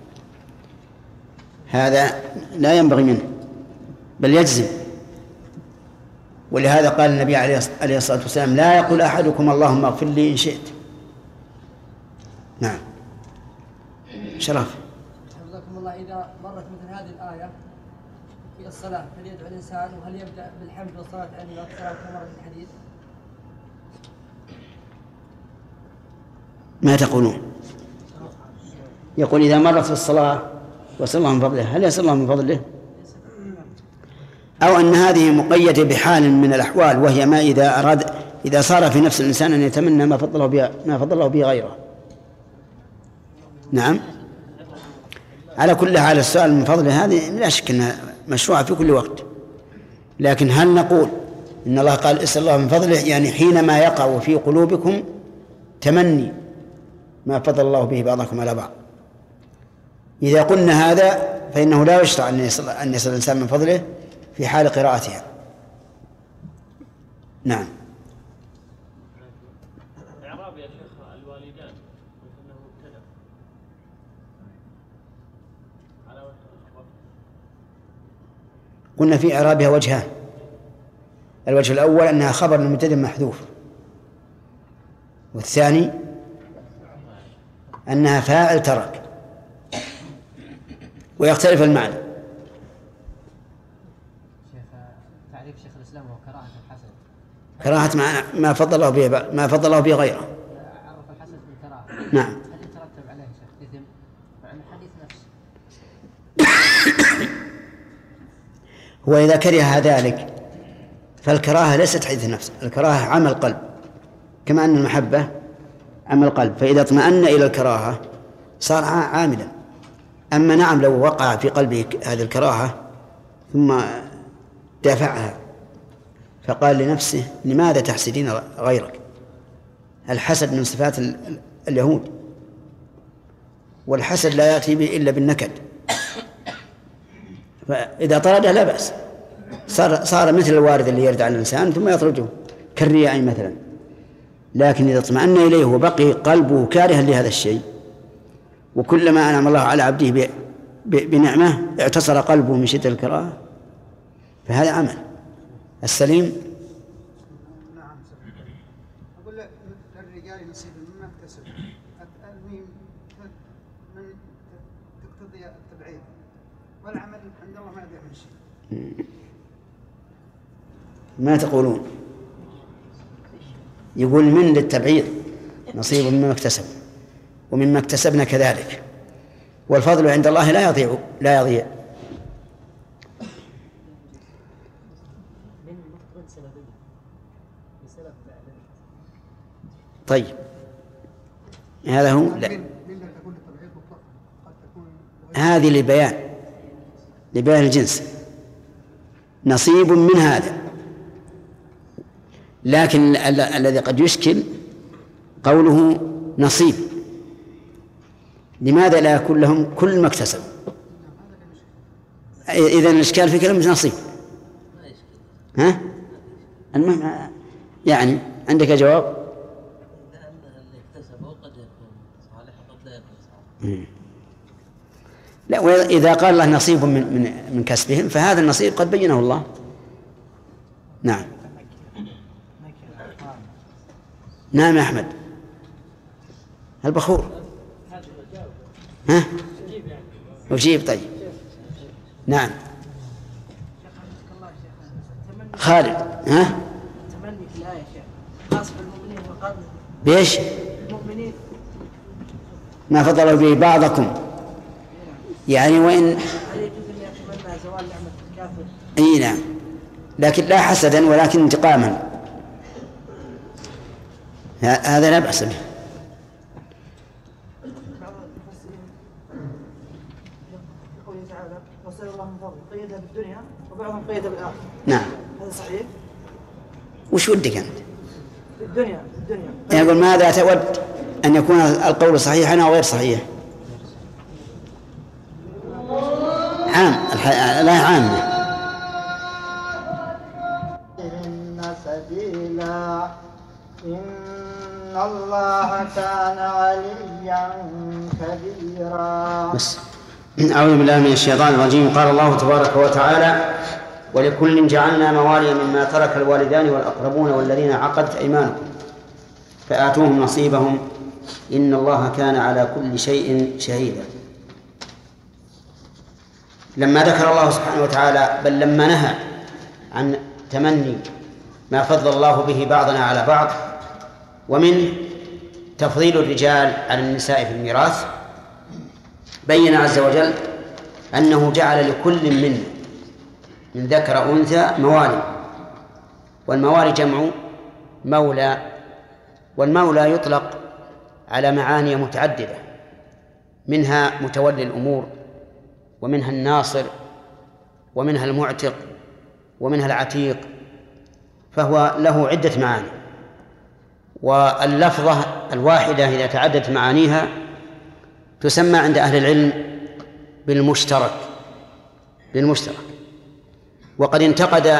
هذا لا ينبغي منه، بل يجزم. ولهذا قال النبي عليه الصلاة والسلام لا يقول أحدكم اللهم اغفر لي إن شئت. نعم شرف. حفظكم الله، إذا مرت مثل هذه الآية في الصلاة هل يدعو الإنسان وهل يبدأ بالحمد والصلاة على النبي والسلام كما مرت في الحديث؟ ما تقولون؟ يقول إذا مرت في الصلاة وصل الله من فضله، هل يصل الله من فضله؟ أو أن هذه مقيدة بحال من الأحوال، وهي ما إذا صار في نفس الإنسان أن يتمنى ما فضل الله به غيره. نعم. على كل حال السؤال من فضله هذه لا شك أنها مشروعة في كل وقت، لكن هل نقول إن الله قال اسأل الله من فضله يعني حينما يقع في قلوبكم تمني ما فضل الله به بعضكم على بعض؟ إذا قلنا هذا فإنه لا يشرع أن يصل الإنسان من فضله في حال قراءتها. نعم. إعراب يا شيخ الوالدان أنه مبتدأ على وجه. قلنا في إعرابها وجهان. الوجه الأول أنها خبر لمبتدأ محذوف، والثاني أنها فاعل ترك، ويختلف المعنى. تعريف شيخ الإسلام هو كراهة الحسد. كراهة ما فضل الله به غيره. عرف الحسد بالكراهة. نعم. هل يترتب عليه شيخ إثم؟ مع أن الحديث نفسه. هو إذا كره ذلك فالكراهة ليست حديث نفس، الكراهة عمل قلب، كما أن المحبة عمل قلب، فإذا اطمأن إلى الكراهة صار عاملا. أما نعم لو وقع في قلبه هذه الكراهة ثم دافعها فقال لنفسه لماذا تحسدين غيرك؟ الحسد من صفات اليهود، والحسد لا يأتي به إلا بالنكد، فإذا طرده لا بأس، صار مثل الوارد اللي يرد على الإنسان ثم يطرده كالرياء مثلا. لكن إذا اطمأن إليه وبقي قلبه كارها لهذا الشيء، وكلما أنعم الله على عبده بنعمة اعتصر قلبه من شدة الكراهة، فهذا عمل السليم. نعم. أقول للرجال نصيب مما اكتسب، الميم من تقتضي التبعيض، والعمل عند الله ما يضيع من شيء. ما تقولون؟ يقول من للتبعيض نصيب مما اكتسب ومما اكتسبنا كذلك، والفضل عند الله لا يضيع. طيب هذا هو. لا. هذه لبيان الجنس، نصيب من هذا. لكن الذي قد يشكل قوله نصيب، لماذا لا يكون لهم كل ما اكتسبوا؟ إذن الإشكال في كلمة نصيب. ها؟ المهم يعني عندك جواب؟ لأن اللي اكتسبه قد يكون صالح وقد لا يكون صالح. لا، وإذا قال الله نصيب من كسبهم فهذا النصيب قد بينه الله. نعم. نعم يا أحمد البخور. ها؟ وجيب. طيب نعم خالد. ها؟ تمني في الآية شيخ خاص بالمؤمنين وقال بيش؟ المؤمنين ما فضل به بعضكم، يعني وإن هل يجوز أن يتمنى زوال نعمة الكافر؟ أي نعم، لكن لا حسدا ولكن انتقاما، هذا لا بأس به. بعض المفسرين يقول تعالى وصل الله من فضله قيدها بالدنيا وبعضهم قيدها بالآخرة. نعم. هذا صحيح؟ وش ودك أنت؟ في الدنيا يقول ماذا تود أن يكون القول صحيحا أو غير صحيح؟ عام لا عامة. إن سبيلا إن الله كان عليا كبيرا. بس أعوذ بالله من الشيطان الرجيم. قال الله تبارك وتعالى ولكل جعلنا موالي مما ترك الوالدان والأقربون والذين عقدت أيمانكم فآتوهم نصيبهم إن الله كان على كل شيء شهيدا. لما ذكر الله سبحانه وتعالى بل لما نهى عن تمني ما فضل الله به بعضنا على بعض ومن تفضيل الرجال على النساء في الميراث، بين عز وجل أنه جعل لكل منا من ذكر أو أنثى موالي، والموالي جمع مولى، والمولى يطلق على معاني متعددة، منها متولي الأمور، ومنها الناصر، ومنها المعتق، ومنها العتيق، فهو له عدة معاني. واللفظة الواحدة إذا تعددت معانيها تسمى عند أهل العلم بالمشترك. وقد انتقد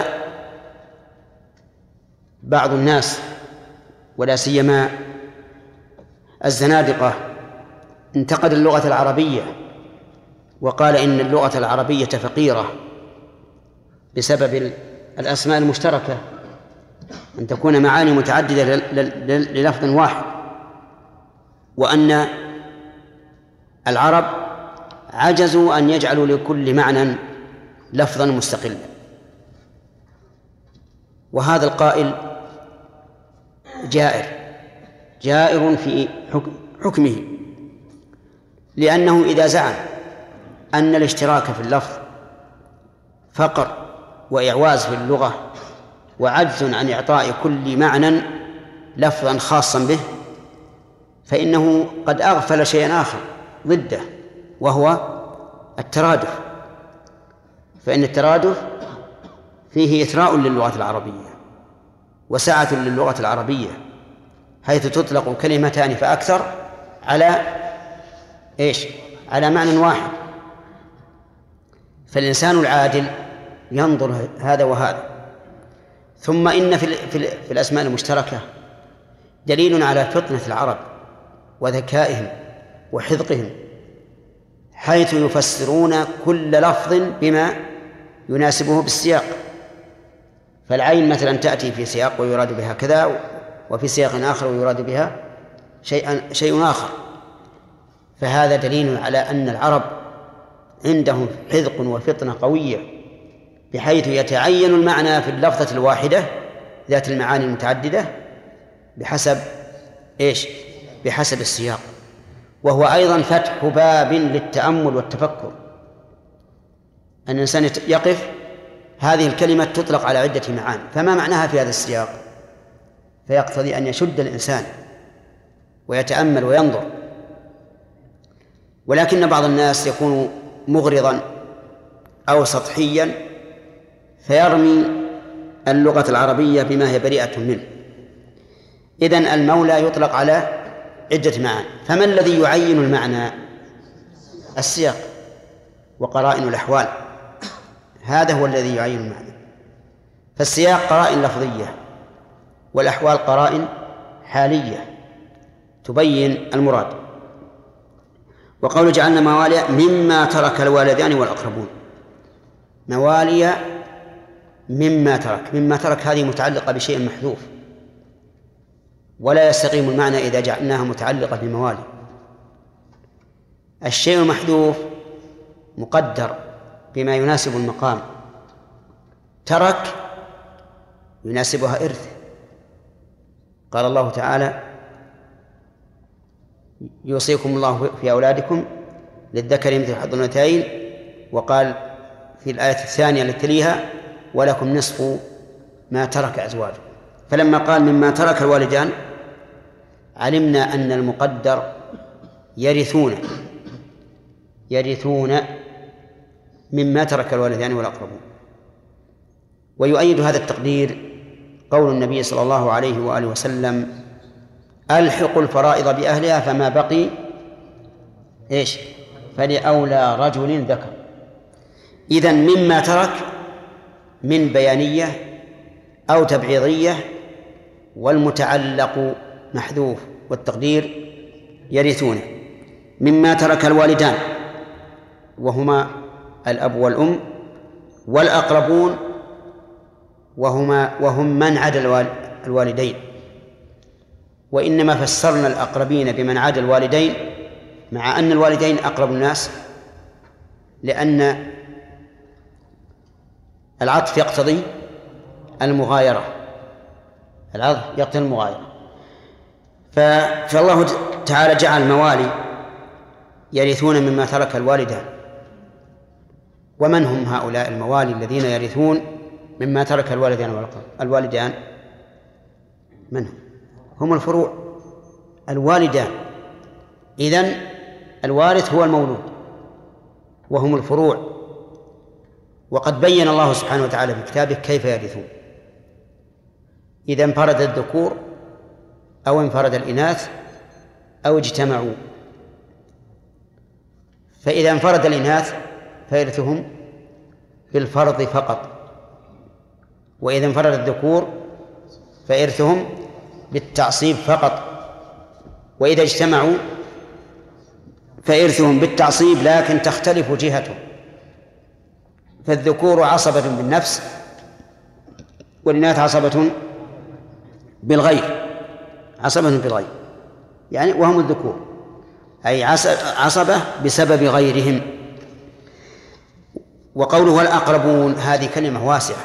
بعض الناس ولا سيما الزنادقة، انتقد اللغة العربية وقال إن اللغة العربية فقيرة بسبب الأسماء المشتركة، أن تكون معاني متعددة للفظ واحد، وأن العرب عجزوا أن يجعلوا لكل معنى لفظا مستقلا. وهذا القائل جائر في حكمه، لأنه إذا زعم أن الاشتراك في اللفظ فقر وإعواز في اللغة وعجز عن إعطاء كل معنى لفظا خاصا به، فإنه قد أغفل شيئا آخر ضده، وهو الترادف. فإن الترادف فيه إثراء للغة العربية وسعة للغة العربية، حيث تطلق كلمتان فأكثر على معنى واحد. فالإنسان العادل ينظر هذا وهذا. ثم إن في الأسماء المشتركة دليل على فطنة العرب وذكائهم وحذقهم، حيث يفسرون كل لفظ بما يناسبه بالسياق. فالعين مثلا تأتي في سياق ويراد بها كذا، وفي سياق آخر ويراد بها شيء آخر. فهذا دليل على أن العرب عندهم حذق وفطنة قوية، بحيث يتعين المعنى في اللفظة الواحدة ذات المعاني المتعددة بحسب السياق. وهو أيضا فتح باب للتأمل والتفكر، أن الإنسان يقف هذه الكلمة تطلق على عدة معاني، فما معناها في هذا السياق؟ فيقتضي أن يشد الإنسان ويتأمل وينظر. ولكن بعض الناس يكون مغرضا أو سطحيا فيرمي اللغة العربية بما هي بريئة منه. إذن المولى يطلق على عدة معاني، فما الذي يعين المعنى؟ السياق وقرائن الأحوال، هذا هو الذي يعين المعنى. فالسياق قرائن لفظية، والأحوال قرائن حالية تبين المراد. وقوله جعلنا موالي مما ترك الوالدان والأقربون، موالي مما ترك هذه متعلقة بشيء محذوف، ولا يستقيم المعنى إذا جعلناها متعلقة بموالي. الشيء المحذوف مقدر بما يناسب المقام، ترك يناسبها إرث. قال الله تعالى يوصيكم الله في أولادكم للذكر مثل حظ الأنثيين، وقال في الآية الثانية التي تليها ولكم نصف ما ترك أزواجكم. فلما قال مما ترك الوالدان علمنا أن المقدر يرثون مما ترك الوالدان والأقربون. ويؤيد هذا التقدير قول النبي صلى الله عليه وآله وسلم ألحقوا الفرائض بأهلها فما بقي فلأولى رجل ذكر. إذن مما ترك من بيانية أو تبعيضية، والمتعلق محذوف، والتقدير يرثون. مما ترك الوالدان وهما الأب والأم، والأقربون وهم من عدا الوالدين. وإنما فسرنا الأقربين بمن عدا الوالدين، مع أن الوالدين أقرب الناس، لأن العطف يقتضي المغايرة، فالله تعالى جعل الموالي يرثون مما ترك الوالدان، ومن هم هؤلاء الموالي الذين يرثون مما ترك الوالدان من هم الفروع الوالدان. إذن الوارث هو المولود وهم الفروع. وقد بين الله سبحانه وتعالى في كتابه كيف يرثون إذا انفرد الذكور أو انفرد الإناث أو اجتمعوا. فإذا انفرد الإناث فيرثهم بالفرض فقط، وإذا انفرد الذكور فيرثهم بالتعصيب فقط، وإذا اجتمعوا فيرثهم بالتعصيب لكن تختلف جهتهم، فالذكور عصبة بالنفس والإناث عصبة بالغير، عصبة بالغير يعني وهم الذكور، أي عصبة بسبب غيرهم. وقوله الأقربون هذه كلمة واسعة،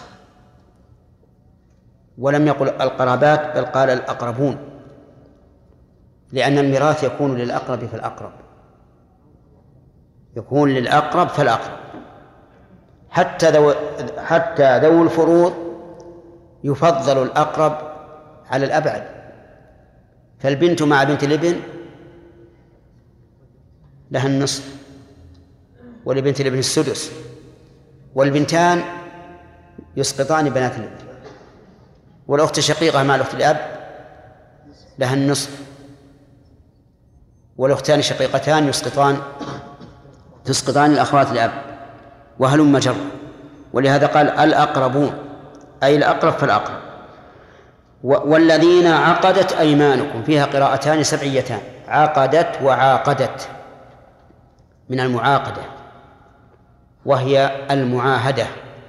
ولم يقل القرابات بل قال الأقربون، لأن الميراث يكون للأقرب فالأقرب، يكون للأقرب فالأقرب، حتى ذوي الفروض يفضل الأقرب على الأبعد. فالبنت مع بنت الابن لها النصف ولبنت الابن السدس، والبنتان يسقطان بنات الابن، والأخت الشقيقة مع الأخت الأب لها النصف، والأختان الشقيقتان تسقطان الأخوات الأب، وهلم جر. ولهذا قال الأقربون أي الأقرب فالأقرب. والذين عقدت أيمانكم فيها قراءتان سبعيتان، عقدت وعاقدت من المعاقدة، وهي المعاهدة،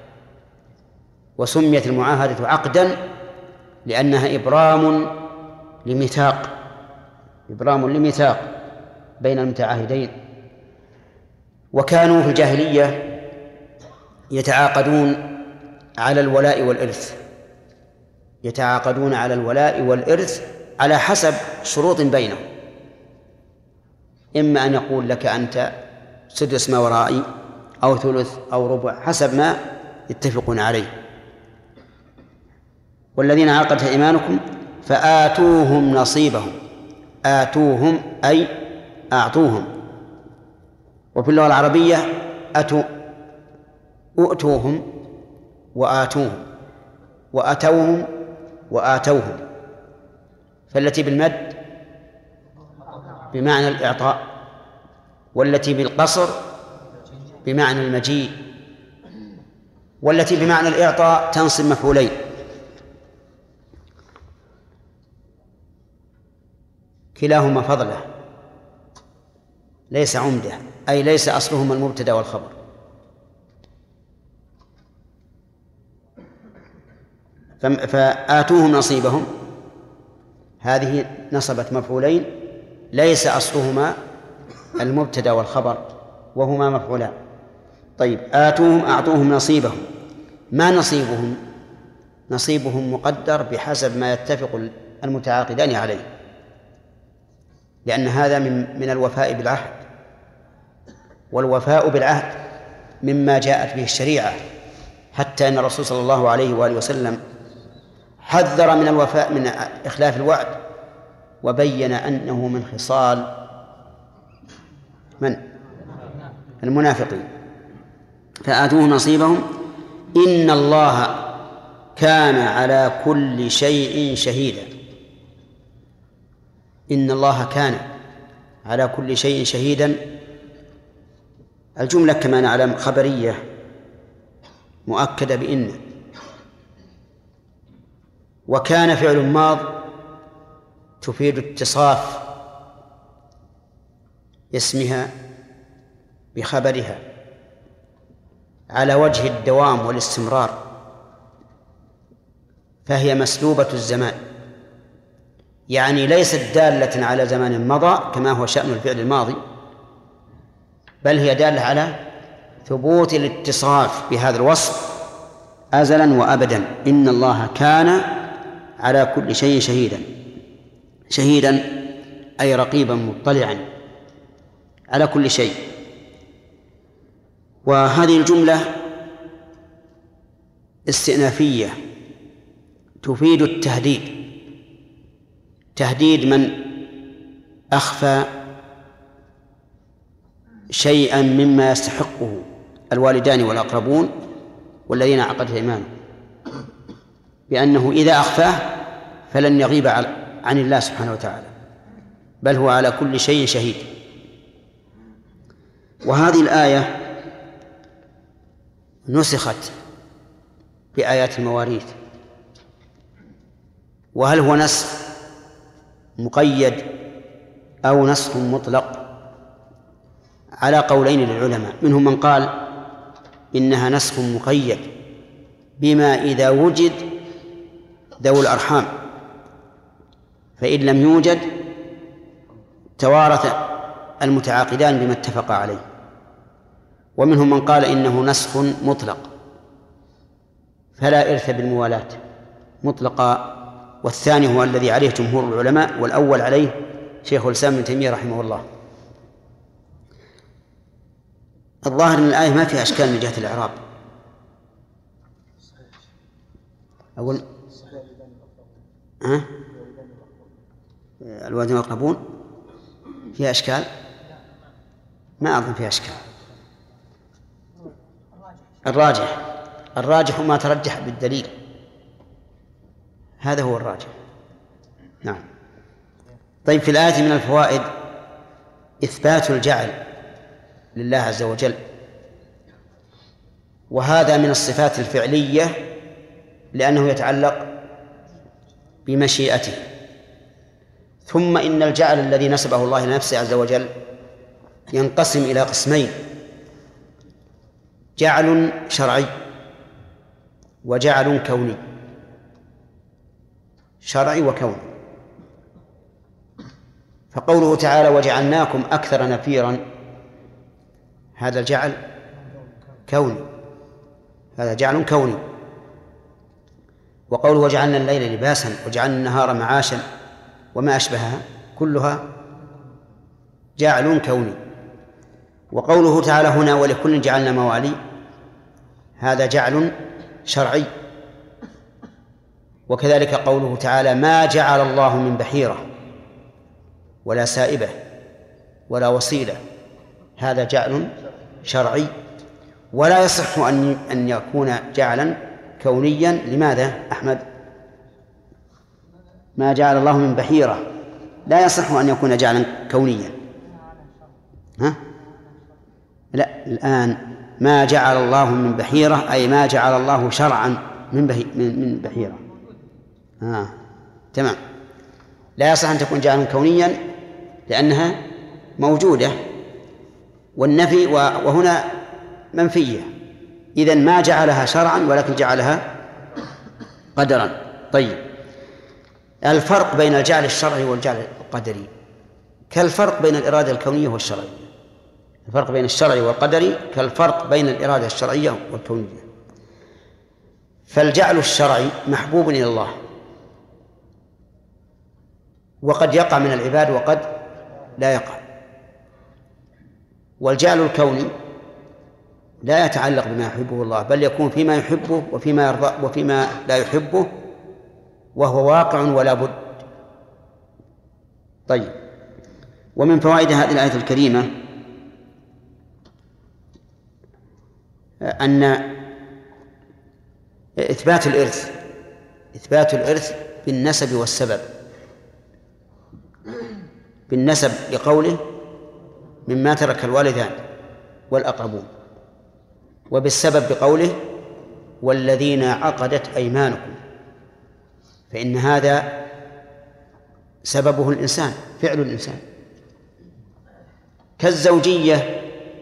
وسميت المعاهدة عقدا لأنها إبرام لميثاق بين المتعاهدين. وكانوا في الجاهلية يتعاقدون على الولاء والإرث على حسب شروط بينهم، إما أن يقول لك أنت سدس ما ورائي أو ثلث أو ربع حسب ما يتفقون عليه. والذين عقدت أيمانكم فآتوهم نصيبهم، آتوهم أي أعطوهم. وفي اللغة العربية أؤتوهم وآتوهم وأتوهم وآتوهم، فالتي بالمد بمعنى الإعطاء، والتي بالقصر بمعنى المجيء، والتي بمعنى الإعطاء تنصب مفعولين. كلاهما فضله ليس عمده، أي ليس أصلهما المبتدأ والخبر. فآتوهم نصيبهم هذه نصبت مفعولين ليس أصلهما المبتدأ والخبر وهما مفعولان. طيب آتوهم أعطوهم نصيبهم. ما نصيبهم؟ نصيبهم مقدر بحسب ما يتفق المتعاقدان عليه، لأن هذا من الوفاء بالعهد، والوفاء بالعهد مما جاءت به الشريعة، حتى أن الرسول صلى الله عليه وآله وسلم حذر من الوفاء من إخلاف الوعد، وبين أنه من خصال المنافقين. فآتوه نصيبهم إن الله كان على كل شيء شهيدا. إن الله كان على كل شيء شهيدا، الجملة كما نعلم خبرية مؤكدة بإن، وكان فعل ماض تفيد اتصاف اسمها بخبرها على وجه الدوام والاستمرار، فهي مسلوبة الزمان، يعني ليست دالة على زمان مضى كما هو شأن الفعل الماضي، بل هي دالة على ثبوت الاتصاف بهذا الوصف أزلا وأبدا. إن الله كان على كل شيء شهيدا. شهيدا أي رقيبا مطلعا على كل شيء. وهذه الجملة استئنافية تفيد التهديد، تهديد من أخفى شيئا مما يستحقه الوالدان والأقربون والذين عقدت أيمانهم، بأنه إذا أخفاه فلن يغيب عن الله سبحانه وتعالى، بل هو على كل شيء شهيد. وهذه الآية نسخت بآيات المواريث. وهل هو نسخ مقيد أو نسخ مطلق؟ على قولين للعلماء، منهم من قال إنها نسخ مقيد بما إذا وجد ذوي الأرحام، فإن لم يوجد توارث المتعاقدان بما اتفقا عليه. ومنهم من قال إنه نسخ مطلق فلا إرث بالموالاة مطلقا، والثاني هو الذي عليه جمهور العلماء، والأول عليه شيخ الإسلام ابن تيمية رحمه الله. الظاهر أن الآية ما فيها أشكال من جهة الإعراب. أول الوالدين والأقربون فيها أشكال؟ ما أظن فيها أشكال. الراجح ما ترجح بالدليل، هذا هو الراجح. نعم. طيب، في الآية من الفوائد إثبات الجعل لله عز وجل، وهذا من الصفات الفعلية لأنه يتعلق بمشيئته. ثم إن الجعل الذي نسبه الله لنفسه عز وجل ينقسم إلى قسمين: جعل شرعي وجعل كوني. شرعي وكوني. فقوله تعالى وجعلناكم أكثر نفيرا، هذا الجعل كوني، هذا جعل كوني. وقوله وجعلنا الليل لباسا وجعلنا النهار معاشا وما أشبهها كلها جعل كوني. وقوله تعالى هنا ولكل جعلنا موالي، هذا جعل شرعي. وكذلك قوله تعالى ما جعل الله من بحيرة ولا سائبة ولا وصيلة، هذا جعل شرعي. ولا يصح أن يكون جعلا كونيا. لماذا أحمد؟ ما جعل الله من بحيرة لا يصح أن يكون جعلا كونيا. ها؟ لا، الآن ما جعل الله من بحيرة أي ما جعل الله شرعا من بحيرة. تمام. لا يصح أن تكون جعلا كونيا لأنها موجودة، والنفي وهنا منفية. إذن ما جعلها شرعا ولكن جعلها قدرا. طيب، الفرق بين الجعل الشرعي والجعل القدري كالفرق بين الإرادة الكونية والشرعية. الفرق بين الشرعي والقدري كالفرق بين الإرادة الشرعية والكونية. فالجعل الشرعي محبوب إلى الله، وقد يقع من العباد وقد لا يقع. والجعل الكوني لا يتعلق بما يحبه الله، بل يكون فيما يحبه وفيما يرضى وفيما لا يحبه، وهو واقع ولا بد. طيب، ومن فوائد هذه الآية الكريمة أن إثبات الإرث بالنسب والسبب. بالنسب لقوله مما ترك الوالدان والأقربون، وبالسبب بقوله والذين عقدت أيمانكم، فإن هذا سببه الإنسان، فعل الإنسان. كالزوجية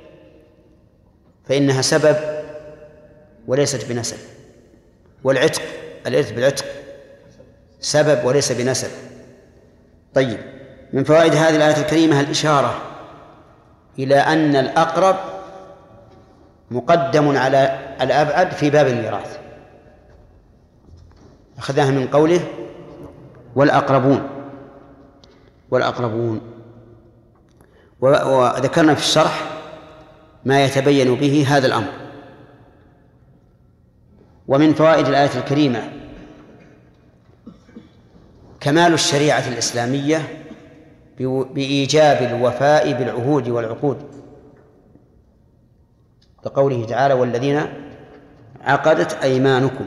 فإنها سبب وليست بنسب، والعتق الإرث بالعتق سبب وليس بنسب. طيب، من فوائد هذه الآية الكريمة الإشارة إلى أن الأقرب مقدم على الأبعد في باب الميراث. أخذناها من قوله والأقربون. وذكرنا في الشرح ما يتبين به هذا الأمر. ومن فوائد الآية الكريمة كمال الشريعة الإسلامية بإيجاب الوفاء بالعهود والعقود، كقوله تعالى: والذين عقدت أيمانكم.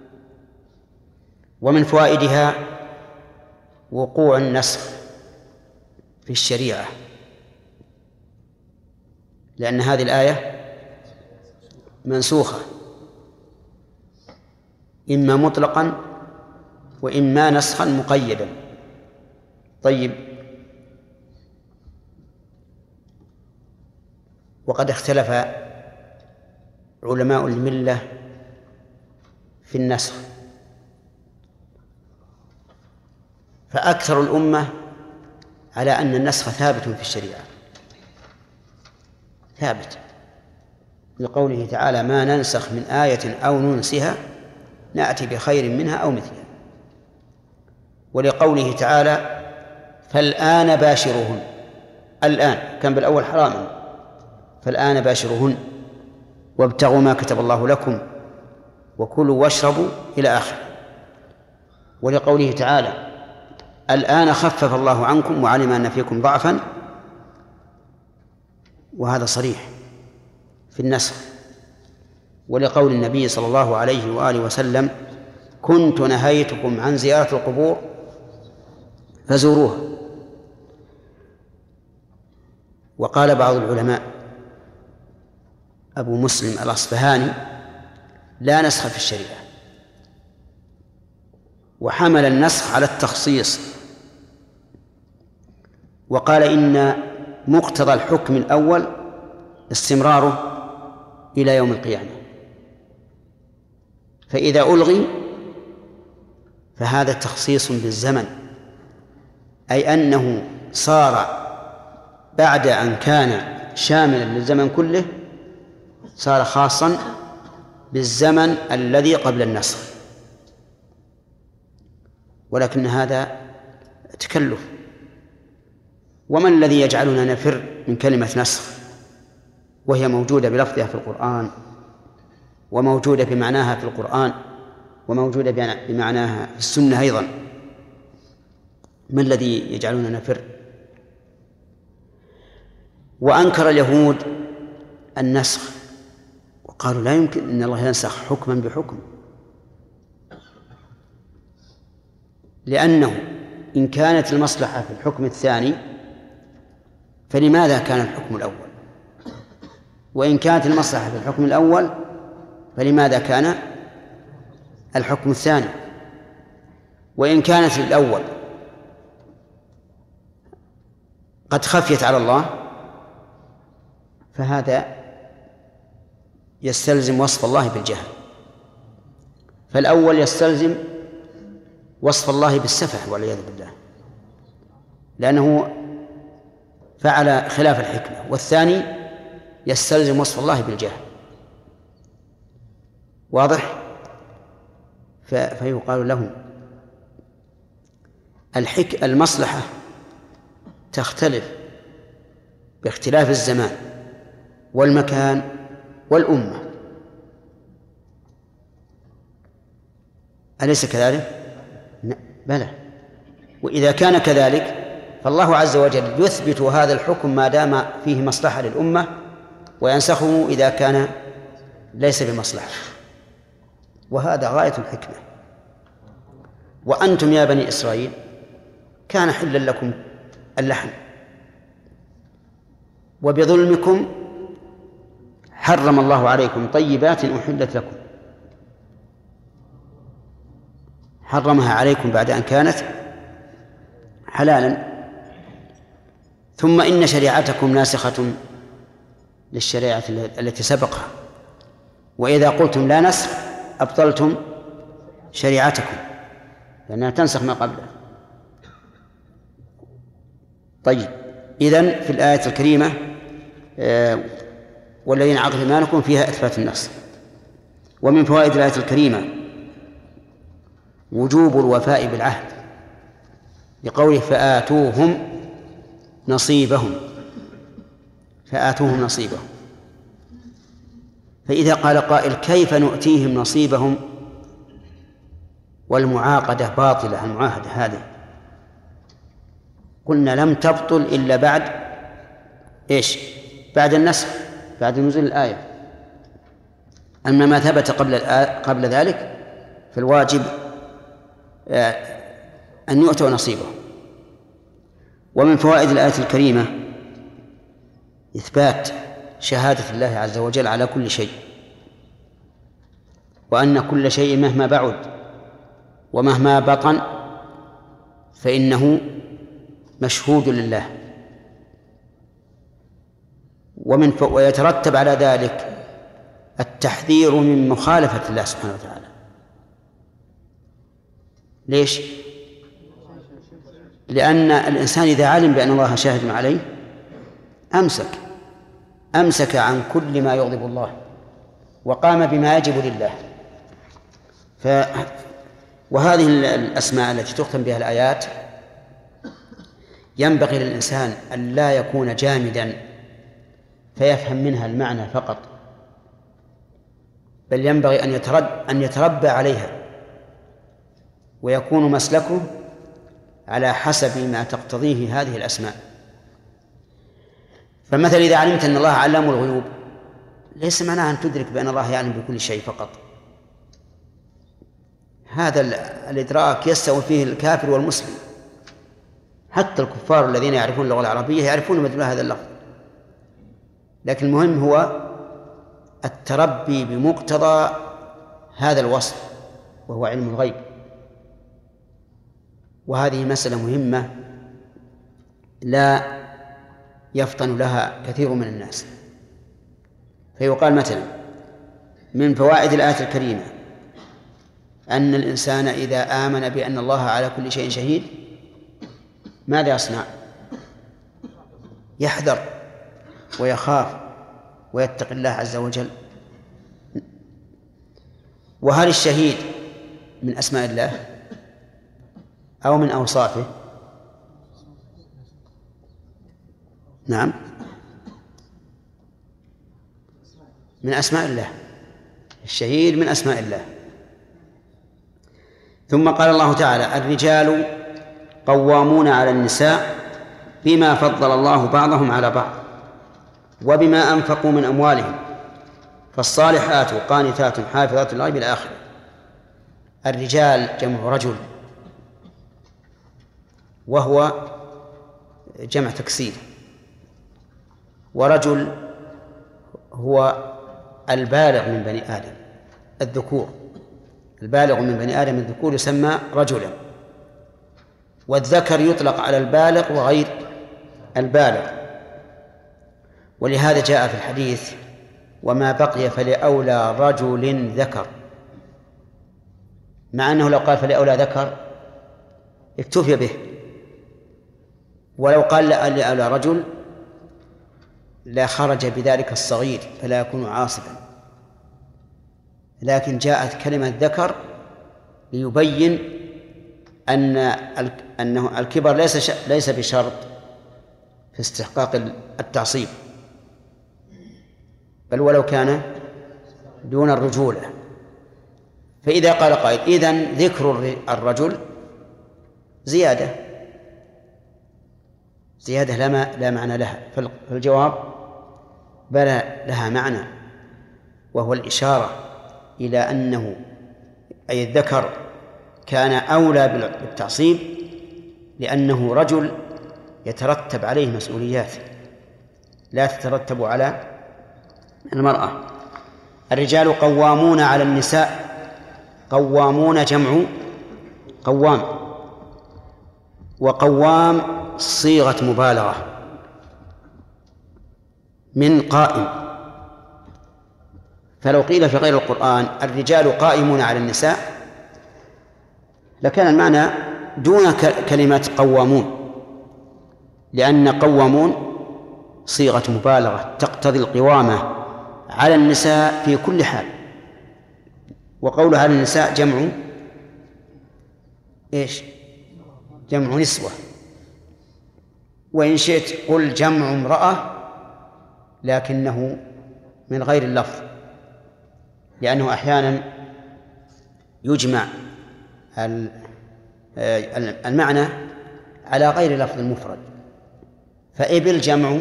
ومن فوائدها وقوع النسخ في الشريعة، لأن هذه الآية منسوخة إما مطلقا وإما نسخا مقيدا. طيب، وقد اختلف علماء الملة في النسخ، فأكثر الأمة على أن النسخ ثابت في الشريعة، ثابت، لقوله تعالى: ما ننسخ من آية أو ننسها نأتي بخير منها أو مثلها. ولقوله تعالى: فالآن باشرهن. الآن كان بالأول حراما، فالآن باشرهن وابتغوا ما كتب الله لكم وكلوا واشربوا إلى آخره. ولقوله تعالى: الآن خفف الله عنكم وعلم أن فيكم ضعفا، وهذا صريح في النسخ. ولقول النبي صلى الله عليه وآله وسلم: كنت نهيتكم عن زيارة القبور فزوروها. وقال بعض العلماء أبو مسلم الأصفهاني: لا نسخ في الشريعة، وحمل النسخ على التخصيص، وقال إن مقتضى الحكم الأول استمراره إلى يوم القيامة، فإذا ألغي فهذا تخصيص بالزمن، أي أنه صار بعد أن كان شاملا للزمن كله صار خاصا بالزمن الذي قبل النسخ. ولكن هذا تكلف، وما الذي يجعلنا نفر من كلمة نسخ وهي موجودة بلفظها في القرآن، وموجودة بمعناها في القرآن، وموجودة بمعناها في السنة أيضا؟ ما الذي يجعلنا نفر؟ وأنكر اليهود النسخ وقالوا: لا يمكن أن الله ينسخ حكما بحكم، لأنه إن كانت المصلحة في الحكم الثاني فلماذا كان الحكم الأول؟ وإن كانت المصلحة في الحكم الأول فلماذا كان الحكم الثاني؟ وإن كانت الأول قد خفيت على الله فهذا يستلزم وصف الله بالجهل، فالأول يستلزم وصف الله بالسفه والعياذ بالله، لأنه فعل خلاف الحكمة، والثاني يستلزم وصف الله بالجهل. واضح؟ فيقال لهم المصلحة تختلف باختلاف الزمان والمكان والأمة، أليس كذلك؟ بلى. وإذا كان كذلك فالله عز وجل يثبت هذا الحكم ما دام فيه مصلحة للأمة، وينسخه إذا كان ليس بمصلحة، وهذا غاية الحكمة. وأنتم يا بني إسرائيل كان حلا لكم اللحم، وبظلمكم حرم الله عليكم طيبات أحلت لكم، حرمها عليكم بعد أن كانت حلالا. ثم إن شريعتكم ناسخة للشريعة التي سبقها، وإذا قلتم لا نسخ أبطلتم شريعتكم لأنها تنسخ ما قبلها. طيب، إذن في الآية الكريمة والذين عقدت أيمانكم فيها إثبات النسخ. ومن فوائد الآية الكريمة وجوب الوفاء بالعهد، لقوله فآتوهم نصيبهم، فآتوهم نصيبهم، فإذا قال قائل كيف نؤتيهم نصيبهم والمعاقدة باطلة، المعاهدة هذه، قلنا لم تبطل إلا بعد إيش؟ بعد النسخ، بعد نزول الآية. أما ما ثبت قبل ذلك فالواجب أن يؤتوا نصيبه. ومن فوائد الآية الكريمة إثبات شهادة الله عز وجل على كل شيء، وأن كل شيء مهما بعد ومهما بطن فإنه مشهود لله. ويترتب على ذلك التحذير من مخالفة الله سبحانه وتعالى. ليش؟ لأن الإنسان إذا علم بأن الله شاهد عليه أمسك عن كل ما يغضب الله وقام بما يجب لله. وهذه الأسماء التي تختم بها الآيات ينبغي للإنسان أن لا يكون جامدا فيفهم منها المعنى فقط، بل ينبغي أن يتربى عليها ويكون مسلكه على حسب ما تقتضيه هذه الأسماء. فمثلا إذا علمت أن الله علام الغيوب ليس معناه أن تدرك بأن الله يعلم بكل شيء فقط. هذا الإدراك يستوي فيه الكافر والمسلم، حتى الكفار الذين يعرفون اللغة العربية يعرفون مدلول هذا اللفظ. لكن المهم هو التربي بمقتضى هذا الوصف وهو علم الغيب. وهذه مسألة مهمة لا يفطن لها كثير من الناس. فيقال مثلا من فوائد الآية الكريمة أن الإنسان إذا آمن بأن الله على كل شيء شهيد ماذا يصنع؟ يحذر ويخاف ويتقي الله عز وجل. وهل الشهيد من أسماء الله أو من أوصافه؟ نعم، من أسماء الله. الشهيد من أسماء الله. ثم قال الله تعالى الرجال قوامون على النساء بما فضل الله بعضهم على بعض وبما أنفقوا من أموالهم فالصالحات قانتات حافظات للغيب إلى آخره. الرجال جمع رجل، وهو جمع تكسير، ورجل هو البالغ من بني آدم الذكور، البالغ من بني آدم الذكور يسمى رجلا. والذكر يطلق على البالغ وغير البالغ. ولهذا جاء في الحديث وما بقي فلأولى رجل ذكر، مع أنه لو قال فلأولى ذكر اكتفي به، ولو قال لأولى رجل لا خرج بذلك الصغير فلا يكون عاصبا. لكن جاءت كلمة ذكر ليبين أنه الكبر ليس بشرط في استحقاق التعصيب، بل ولو كان دون الرجولة. فإذا قال قائل إذن ذكر الرجل زيادة لا معنى لها، فالجواب بلى لها معنى، وهو الإشارة إلى أنه أي الذكر كان أولى بالتعصيب لأنه رجل يترتب عليه مسؤوليات لا تترتب على المرأة. الرجال قوامون على النساء، قوامون جمع قوام، وقوام صيغة مبالغة من قائم. فلو قيل في غير القرآن الرجال قائمون على النساء لكان المعنى دون كلمة قوامون، لأن قوامون صيغة مبالغة تقتضي القوامة على النساء في كل حال. وقولها على النساء جمع إيش؟ جمع نسوة. وإن شئت قل جمع امرأة لكنه من غير اللفظ، لأنه أحيانا يجمع المعنى على غير لفظ المفرد، فإبل جمع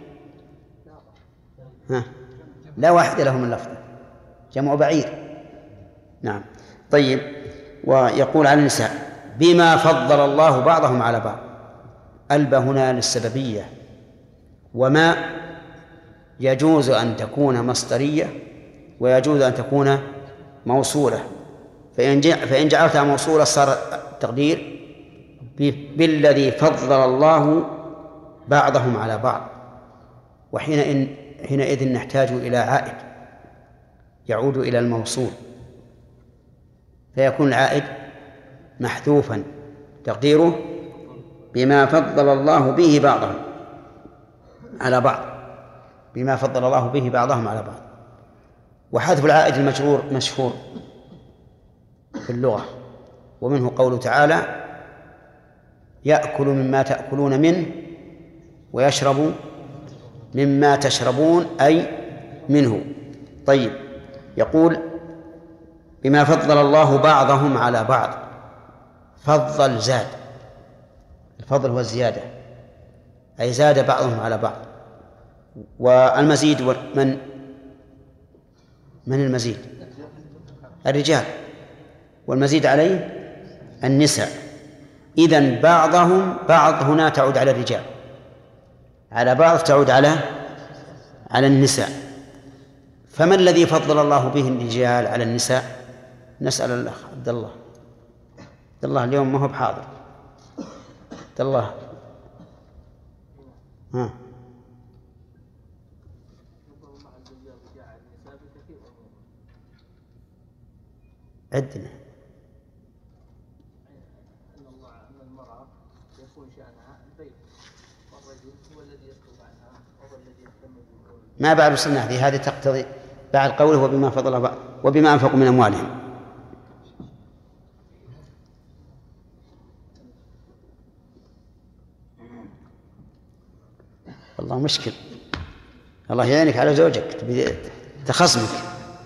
لا واحد له من لفظه، جمع بعير. نعم. طيب، ويقول عن النساء بما فضل الله بعضهم على بعض، ألب هنا للسببية، وما يجوز أن تكون مصدرية ويجوز أن تكون موصولة، فإن جعلتها موصولة صار التقدير بالذي فضل الله بعضهم على بعض، وحينئذ نحتاج إلى عائد يعود إلى الموصول، فيكون العائد محذوفا، تقديره بما فضل الله به بعضهم على بعض، بما فضل الله به بعضهم على بعض. وحذف العائد المجرور مشهور في اللغة، ومنه قوله تعالى يأكل مما تأكلون منه ويشرب مما تشربون، أي منه. طيب، يقول بما فضل الله بعضهم على بعض، فضل زاد، الفضل هو الزيادة، أي زاد بعضهم على بعض. والمزيد من المزيد؟ الرجال، والمزيد عليه النساء. إذن بعضهم، بعض هنا تعود على الرجال، على بعض تعود على النساء. فما الذي فضل الله به الرجال على النساء؟ نسأل الأخ عبد الله. عبد الله اليوم ما هو بحاضر. عبد الله، عدنا. أن المرأة يكون شأنها البيت، والرجل هو الذي يطلب عنها وهو الذي يهتم بالأمور. ما بعد وصلنا هذه تقتضي بعد قوله وبما فضل وبما أنفقوا من أموالهم. والله مشكل، الله يعينك على زوجك تخصمك.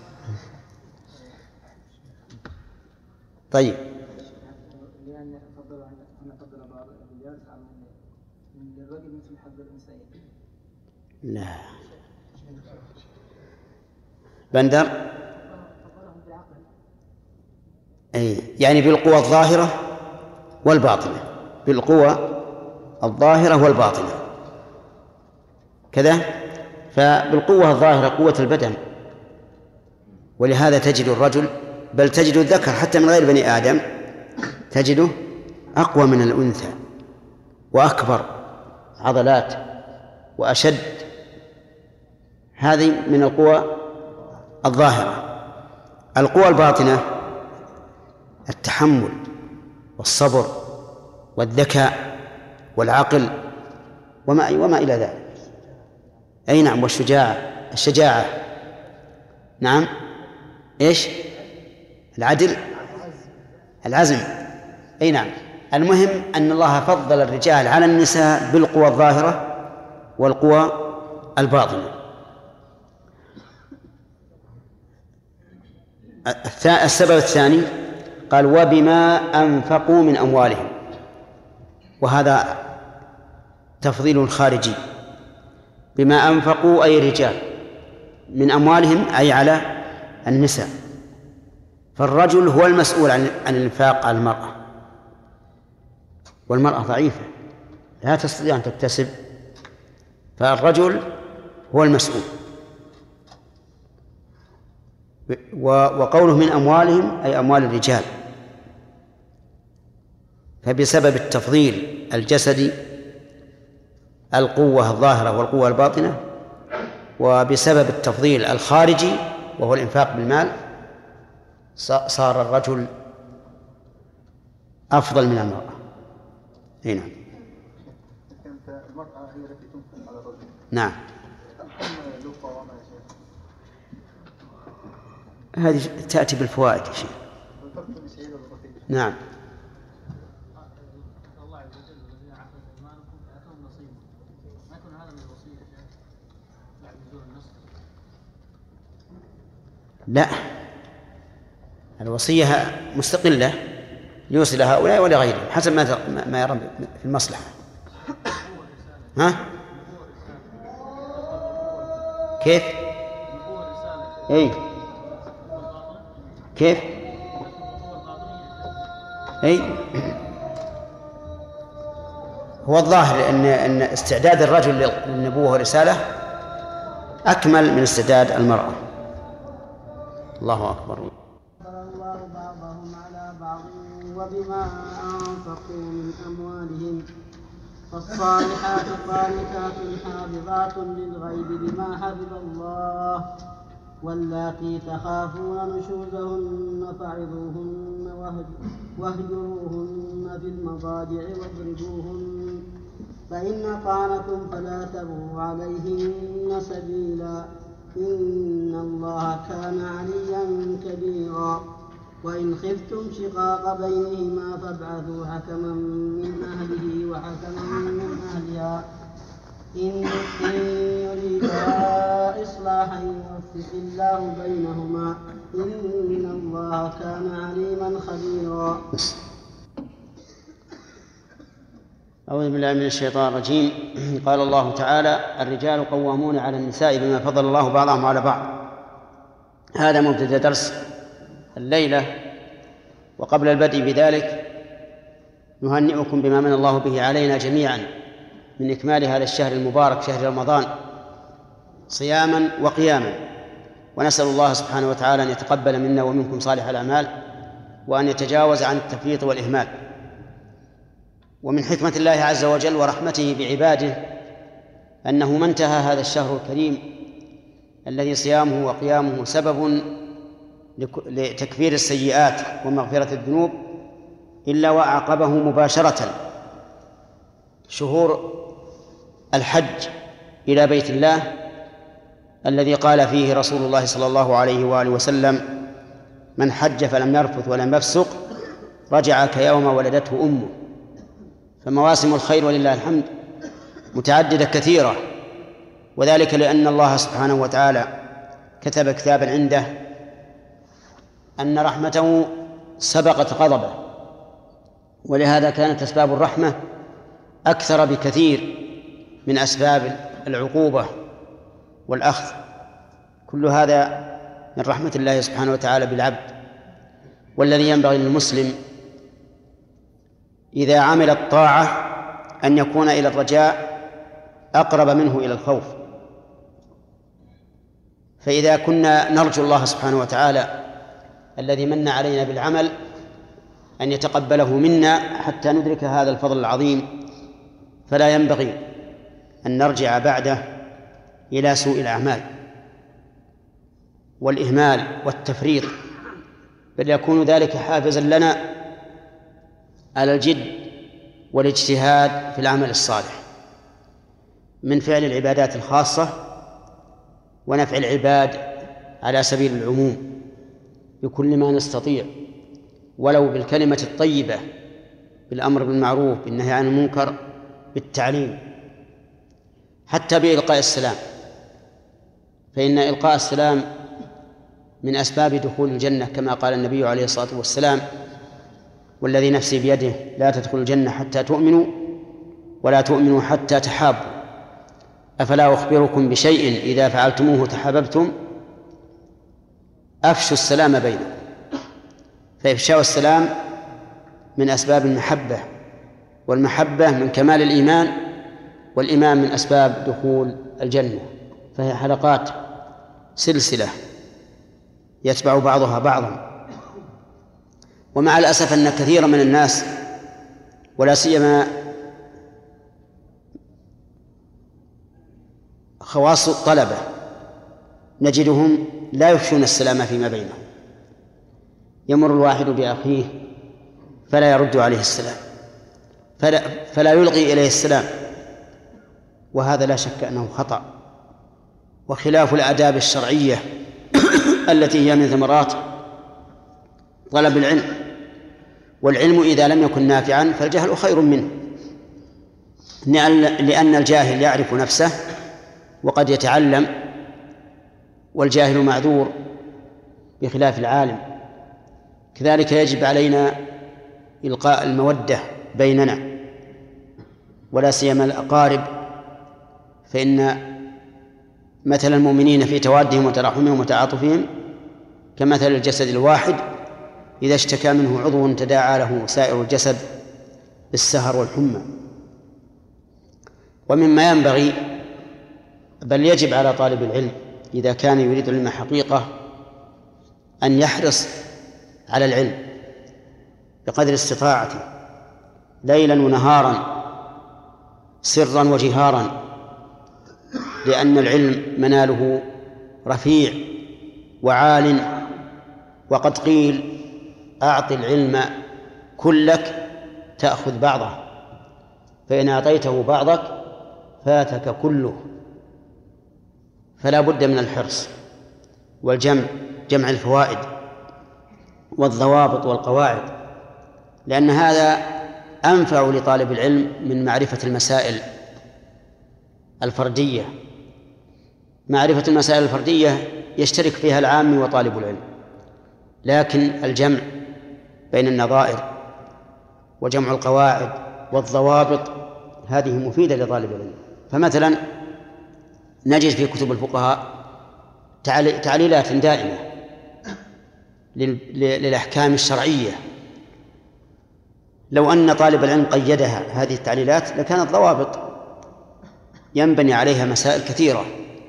طيب، لأن فضل بعض الرجال على الرجل مثل حظ الأنثيين. لا بندر، أي يعني بالقوة الظاهرة والباطنة، بالقوة الظاهرة والباطنة كذا. فبالقوة الظاهرة قوة البدن، ولهذا تجد الرجل، بل تجد الذكر حتى من غير بني آدم تجده أقوى من الأنثى وأكبر عضلات وأشد. هذه من القوى الظاهرة. القوى الباطنة التحمل والصبر والذكاء والعقل وما إلى ذلك. أي نعم، الشجاعة. نعم، إيش؟ العزم. أي نعم. المهم أن الله فضل الرجال على النساء بالقوى الظاهرة والقوى الباطنة. السبب الثاني قال وبما أنفقوا من أموالهم، وهذا تفضيل خارجي. بما أنفقوا أي الرجال من أموالهم أي على النساء، فالرجل هو المسؤول عن الإنفاق على المرأة، والمرأة ضعيفة لا تستطيع أن تكتسب، فالرجل هو المسؤول. وقوله من أموالهم أي أموال الرجال، فبسبب التفضيل الجسدي القوة الظاهرة والقوة الباطنة، وبسبب التفضيل الخارجي وهو الإنفاق بالمال، صار الرجل أفضل من المرأة. هنا كانت المرأة هي التي تنفق على الرجل. نعم. هذه تأتي بالفوائد يا شيخ. نعم. الله عز وجل الذين عقدت ايمانكم فاتوهم نصيبا، ما يكون هذا من الوصيه بعد نزول النص؟ لا، الوصية مستقلة يوصي لهؤلاء ولغيرهم حسب ما يرى في المصلحة. ها؟ كيف؟ أي كيف؟ أي هو الظاهر أن استعداد الرجل للنبوة والرسالة أكمل من استعداد المرأة. الله أكبر. الله بعضهم على بعض وبما أنفقوا من أموالهم فالصالحات قانتات حافظات للغيب بما حفظ الله واللاتي تخافون نشوزهن فعظوهن واهجروهن في المضاجع واضربوهن فإن طعنكم فلا تبغوا عليهن سبيلا إن الله كان عليا كبيرا وإن خفتم شقاق بينهما فابعثوا حكما من أهله وحكما من أهلها إن يريدا إصلاحا يوفق الله بينهما إن الله كان عليما خبيرا. أعوذ بالله من الشيطان الرجيم. قال الله تعالى: الرجال قوامون على النساء بما فضل الله بعضهم على بعض. هذا مبتدأ درس الليلة. وقبل البدء بذلك نهنئكم بما من الله به علينا جميعا من إكمال هذا الشهر المبارك شهر رمضان صياما وقياما، ونسأل الله سبحانه وتعالى أن يتقبل منا ومنكم صالح الأعمال وأن يتجاوز عن التفريط والإهمال. ومن حكمة الله عز وجل ورحمته بعباده أنه ما انتهى هذا الشهر الكريم الذي صيامه وقيامه سبب لتكفير السيئات ومغفرة الذنوب إلا وأعقبه مباشرة شهور الحج إلى بيت الله الذي قال فيه رسول الله صلى الله عليه وآله وسلم: من حج فلم يرفث ولم يفسق رجع كيوم ولدته أمه. فمواسم الخير ولله الحمد متعددة كثيرة، وذلك لأن الله سبحانه وتعالى كتب كتابا عنده أن رحمته سبقت غضبه، ولهذا كانت أسباب الرحمة أكثر بكثير من أسباب العقوبة والأخذ. كل هذا من رحمة الله سبحانه وتعالى بالعبد. والذي ينبغي للمسلم إذا عمل الطاعة أن يكون إلى الرجاء أقرب منه إلى الخوف. فإذا كنا نرجو الله سبحانه وتعالى الذي من علينا بالعمل أن يتقبله منا حتى ندرك هذا الفضل العظيم، فلا ينبغي أن نرجع بعده إلى سوء الأعمال والإهمال والتفريط، بل يكون ذلك حافزا لنا على الجد والاجتهاد في العمل الصالح من فعل العبادات الخاصة ونفع العباد على سبيل العموم بكل ما نستطيع، ولو بالكلمة الطيبة، بالأمر بالمعروف، بالنهي عن المنكر، بالتعليم، حتى بإلقاء السلام، فإن إلقاء السلام من أسباب دخول الجنة كما قال النبي عليه الصلاة والسلام: والذي نفسي بيده لا تدخل الجنة حتى تؤمنوا ولا تؤمنوا حتى تحابوا، أفلا أخبركم بشيء إذا فعلتموه تحاببتم؟ أفشوا السلام بينكم. فإفشاء السلام من أسباب المحبة، والمحبة من كمال الإيمان، والإيمان من أسباب دخول الجنة، فهي حلقات سلسلة يتبع بعضها بعضا. ومع الأسف أن كثيرا من الناس ولا سيما خواص الطلبة نجدهم لا يفشون السلام فيما بينهم. يمر الواحد بأخيه فلا يرد عليه السلام، فلا يلقي إليه السلام، وهذا لا شك أنه خطأ وخلاف الآداب الشرعية التي هي من ثمرات طلب العلم. والعلم إذا لم يكن نافعا فالجهل خير منه، لأن الجاهل يعرف نفسه وقد يتعلم، والجاهل معذور بخلاف العالم. كذلك يجب علينا إلقاء المودة بيننا، ولا سيما الأقارب، فإن مثل المؤمنين في توادهم وتراحمهم وتعاطفهم كمثل الجسد الواحد إذا اشتكى منه عضو تداعى له سائر الجسد بالسهر والحمى. ومما ينبغي بل يجب على طالب العلم إذا كان يريد العلم حقيقة أن يحرص على العلم بقدر استطاعته ليلا ونهارا سرا وجهارا، لأن العلم مناله رفيع وعال، وقد قيل أعط العلم كلك تأخذ بعضه، فإن أعطيته بعضك فاتك كله. فلا بد من الحرص جمع الفوائد والضوابط والقواعد، لأن هذا أنفع لطالب العلم من معرفة المسائل الفردية. معرفة المسائل الفردية يشترك فيها العام وطالب العلم، لكن الجمع بين النظائر وجمع القواعد والضوابط هذه مفيدة لطالب العلم. فمثلا نجد في كتب الفقهاء تعليلات دائمة للأحكام الشرعية، لو أن طالب العلم قيدها هذه التعليلات لكانت ضوابط ينبني عليها مسائل كثيرة،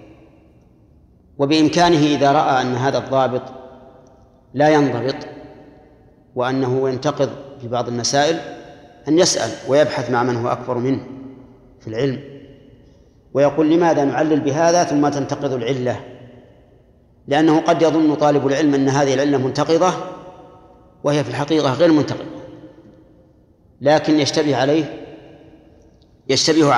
وبإمكانه إذا رأى أن هذا الضابط لا ينضبط وأنه ينتقض في بعض المسائل أن يسأل ويبحث مع من هو أكبر منه في العلم، ويقول لماذا نعلل بهذا ثم تنتقض العلة، لأنه قد يظن طالب العلم أن هذه العلة منتقضة وهي في الحقيقة غير منتقضة، لكن يشتبه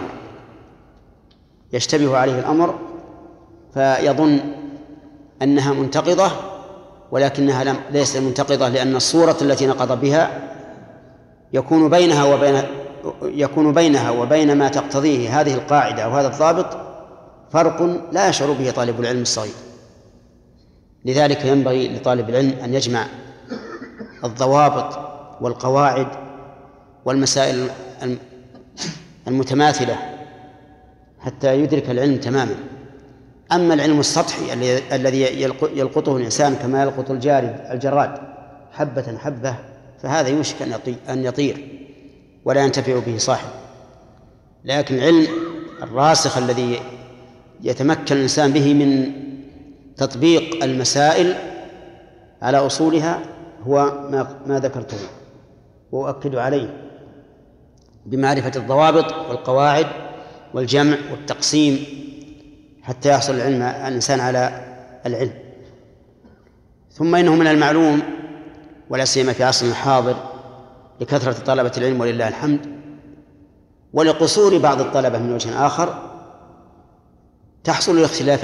عليه الأمر فيظن أنها منتقضة، ولكنها ليست منتقضة، لأن الصورة التي نقض بها يكون بينها وبين ما تقتضيه هذه القاعدة أو هذا الضابط فرق لا يشعر به طالب العلم الصغير. لذلك ينبغي لطالب العلم أن يجمع الضوابط والقواعد والمسائل المتماثلة حتى يدرك العلم تماما. أما العلم السطحي الذي يلقطه الإنسان كما يلقط الجراد حبة حبة، فهذا يوشك أن يطير ولا ينتفع به صاحب. لكن العلم الراسخ الذي يتمكن الإنسان به من تطبيق المسائل على أصولها هو ما ذكرته، وأؤكد عليه بمعرفة الضوابط والقواعد والجمع والتقسيم حتى يحصل الإنسان على العلم. ثم إنه من المعلوم ولا سيما في عصرنا الحاضر لكثرة طلبة العلم ولله الحمد ولقصور بعض الطلبة من وجه آخر تحصل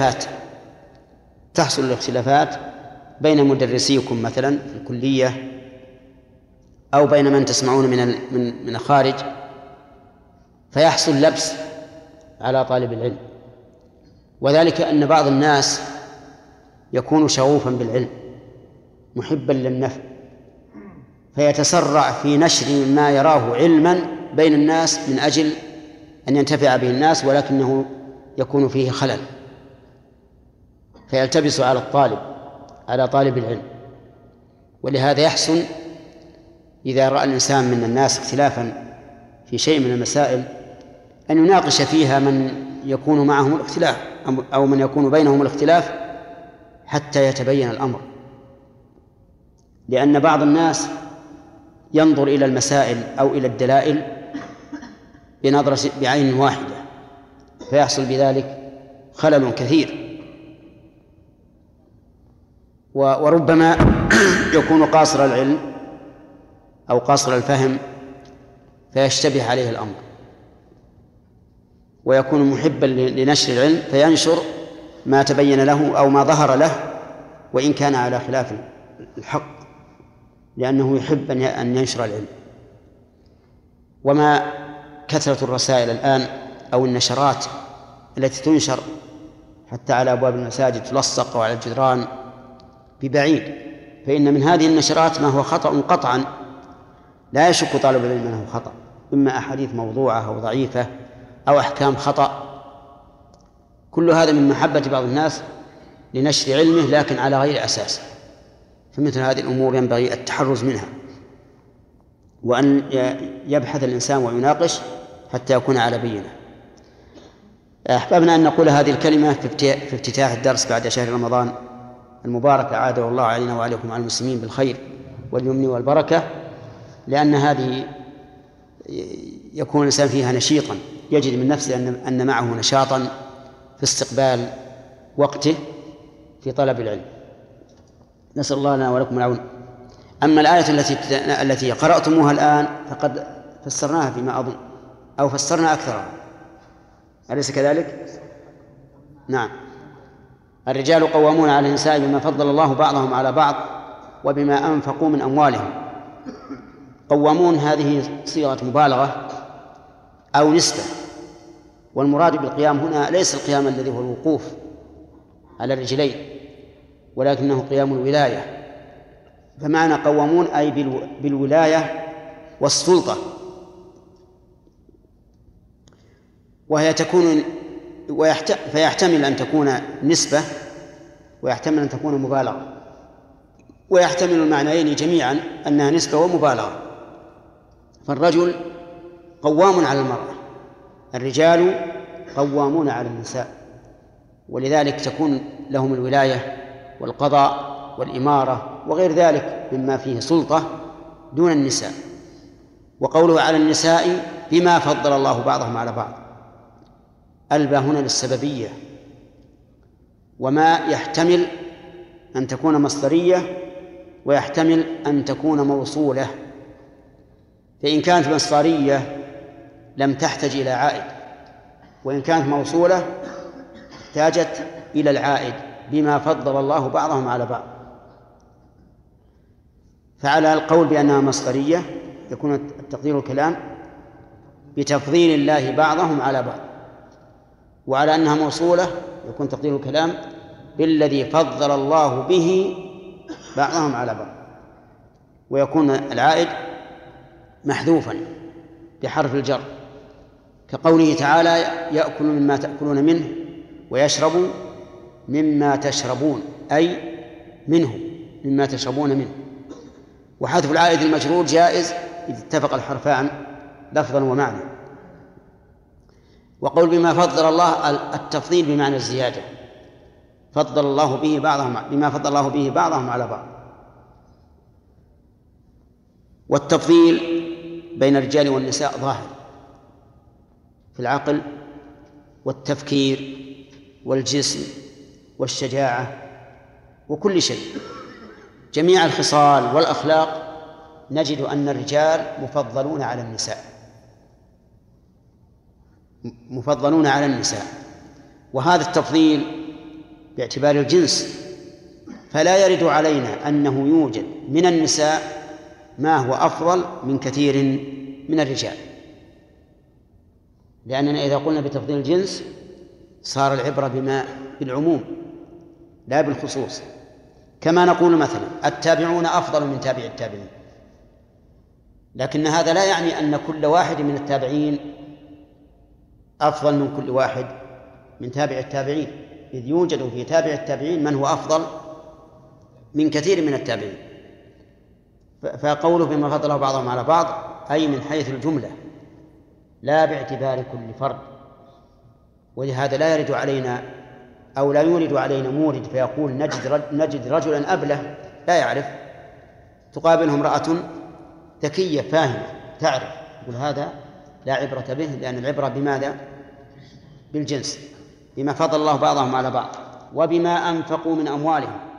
الاختلافات بين مدرسيكم مثلا في الكلية أو بين من تسمعون من الخارج، فيحصل لبس على طالب العلم، وذلك أن بعض الناس يكون شغوفا بالعلم محبا للنفع فيتسرع في نشر ما يراه علما بين الناس من أجل أن ينتفع به الناس، ولكنه يكون فيه خلل فيلتبس على طالب العلم. ولهذا يحسن إذا رأى الإنسان من الناس اختلافا في شيء من المسائل أن يناقش فيها من يكون معهم الاختلاف أو من يكون بينهم الاختلاف حتى يتبين الأمر، لأن بعض الناس ينظر إلى المسائل أو إلى الدلائل بنظرة بعين واحدة فيحصل بذلك خلل كثير، وربما يكون قاصر العلم أو قاصر الفهم فيشتبه عليه الأمر، ويكون محبا لنشر العلم فينشر ما تبين له أو ما ظهر له وإن كان على خلاف الحق، لأنه يحب أن ينشر العلم. وما كثرة الرسائل الآن أو النشرات التي تنشر حتى على أبواب المساجد تلصق وعلى الجدران ببعيد فإن من هذه النشرات ما هو خطأ قطعا لا يشك طالب العلم أنه خطأ، إما أحاديث موضوعة أو ضعيفة أو أحكام خطأ. كل هذا من محبة بعض الناس لنشر علمه لكن على غير أساس. فمثل هذه الأمور ينبغي التحرز منها، وأن يبحث الإنسان ويناقش حتى يكون على بينة. أحببنا أن نقول هذه الكلمة في افتتاح الدرس بعد شهر رمضان المبارك، أعاده الله علينا وعليكم على المسلمين بالخير واليمن والبركة، لأن هذه يكون الإنسان فيها نشيطا، يجد من نفسه أن معه نشاطا في استقبال وقته في طلب العلم. نسأل الله لنا ولكم العون. أما الآية التي قرأتموها الآن فقد فسرناها فيما أظن، أو فسرنا أكثرها، أليس كذلك؟ نعم. الرجال قوامون على النساء بما فضل الله بعضهم على بعض وبما أنفقوا من أموالهم. قوامون هذه صيغة مبالغة أو نسبة، والمراد بالقيام هنا ليس القيام الذي هو الوقوف على الرجلين، ولكنه قيام الولاية. فمعنى قوامون أي بالولاية والسلطة، وهي تكون فيحتمل أن تكون نسبة ويحتمل أن تكون مبالغة، ويحتمل المعنيين جميعا أنها نسبة ومبالغة. فالرجل قوام على المرأة، الرجال قوامون على النساء، ولذلك تكون لهم الولاية والقضاء والإمارة وغير ذلك مما فيه سلطة دون النساء. وقوله على النساء بما فضل الله بعضهم على بعض، الباء هنا للسببية، وما يحتمل أن تكون مصدرية ويحتمل أن تكون موصولة. فإن كانت مصدرية لم تحتج إلى عائد، وإن كانت موصولة احتاجت إلى العائد بما فضل الله بعضهم على بعض. فعلى القول بأنها مصدرية يكون التقدير الكلام بتفضيل الله بعضهم على بعض، وعلى أنها موصولة يكون تقدير الكلام بالذي فضل الله به بعضهم على بعض، ويكون العائد محذوفا بحرف الجر، كقوله تعالى يأكل مما تأكلون منه ويشرب مما تشربون، أي منه مما تشربون منه. وحذف العائد المجرور جائز إذا اتفق الحرفان لفظا ومعنى. وقول بما فضل الله التفضيل بمعنى الزيادة، فضل الله به بعضهم بما فضل الله به بعضهم على بعض. والتفضيل بين الرجال والنساء ظاهر في العقل والتفكير والجسم والشجاعة وكل شيء، جميع الخصال والأخلاق نجد أن الرجال مفضلون على النساء، مفضلون على النساء. وهذا التفضيل باعتبار الجنس، فلا يرد علينا أنه يوجد من النساء ما هو أفضل من كثير من الرجال، لأننا إذا قلنا بتفضيل الجنس صار العبرة بالعموم لا بالخصوص. كما نقول مثلا التابعون أفضل من تابع التابعين، لكن هذا لا يعني أن كل واحد من التابعين أفضل من كل واحد من تابع التابعين، إذ يوجد في تابع التابعين من هو أفضل من كثير من التابعين. فقوله بما فضله بعضهم على بعض أي من حيث الجملة لا باعتبار كل فرد. ولهذا لا يرد علينا أو لا يورد علينا مورد فيقول نجد رجلا أبله لا يعرف، تقابله امرأة ذكية فاهمة تعرف، يقول هذا لا عبرة به، لأن العبرة بماذا؟ بالجنس، بما فضل الله بعضهم على بعض وبما أنفقوا من أموالهم.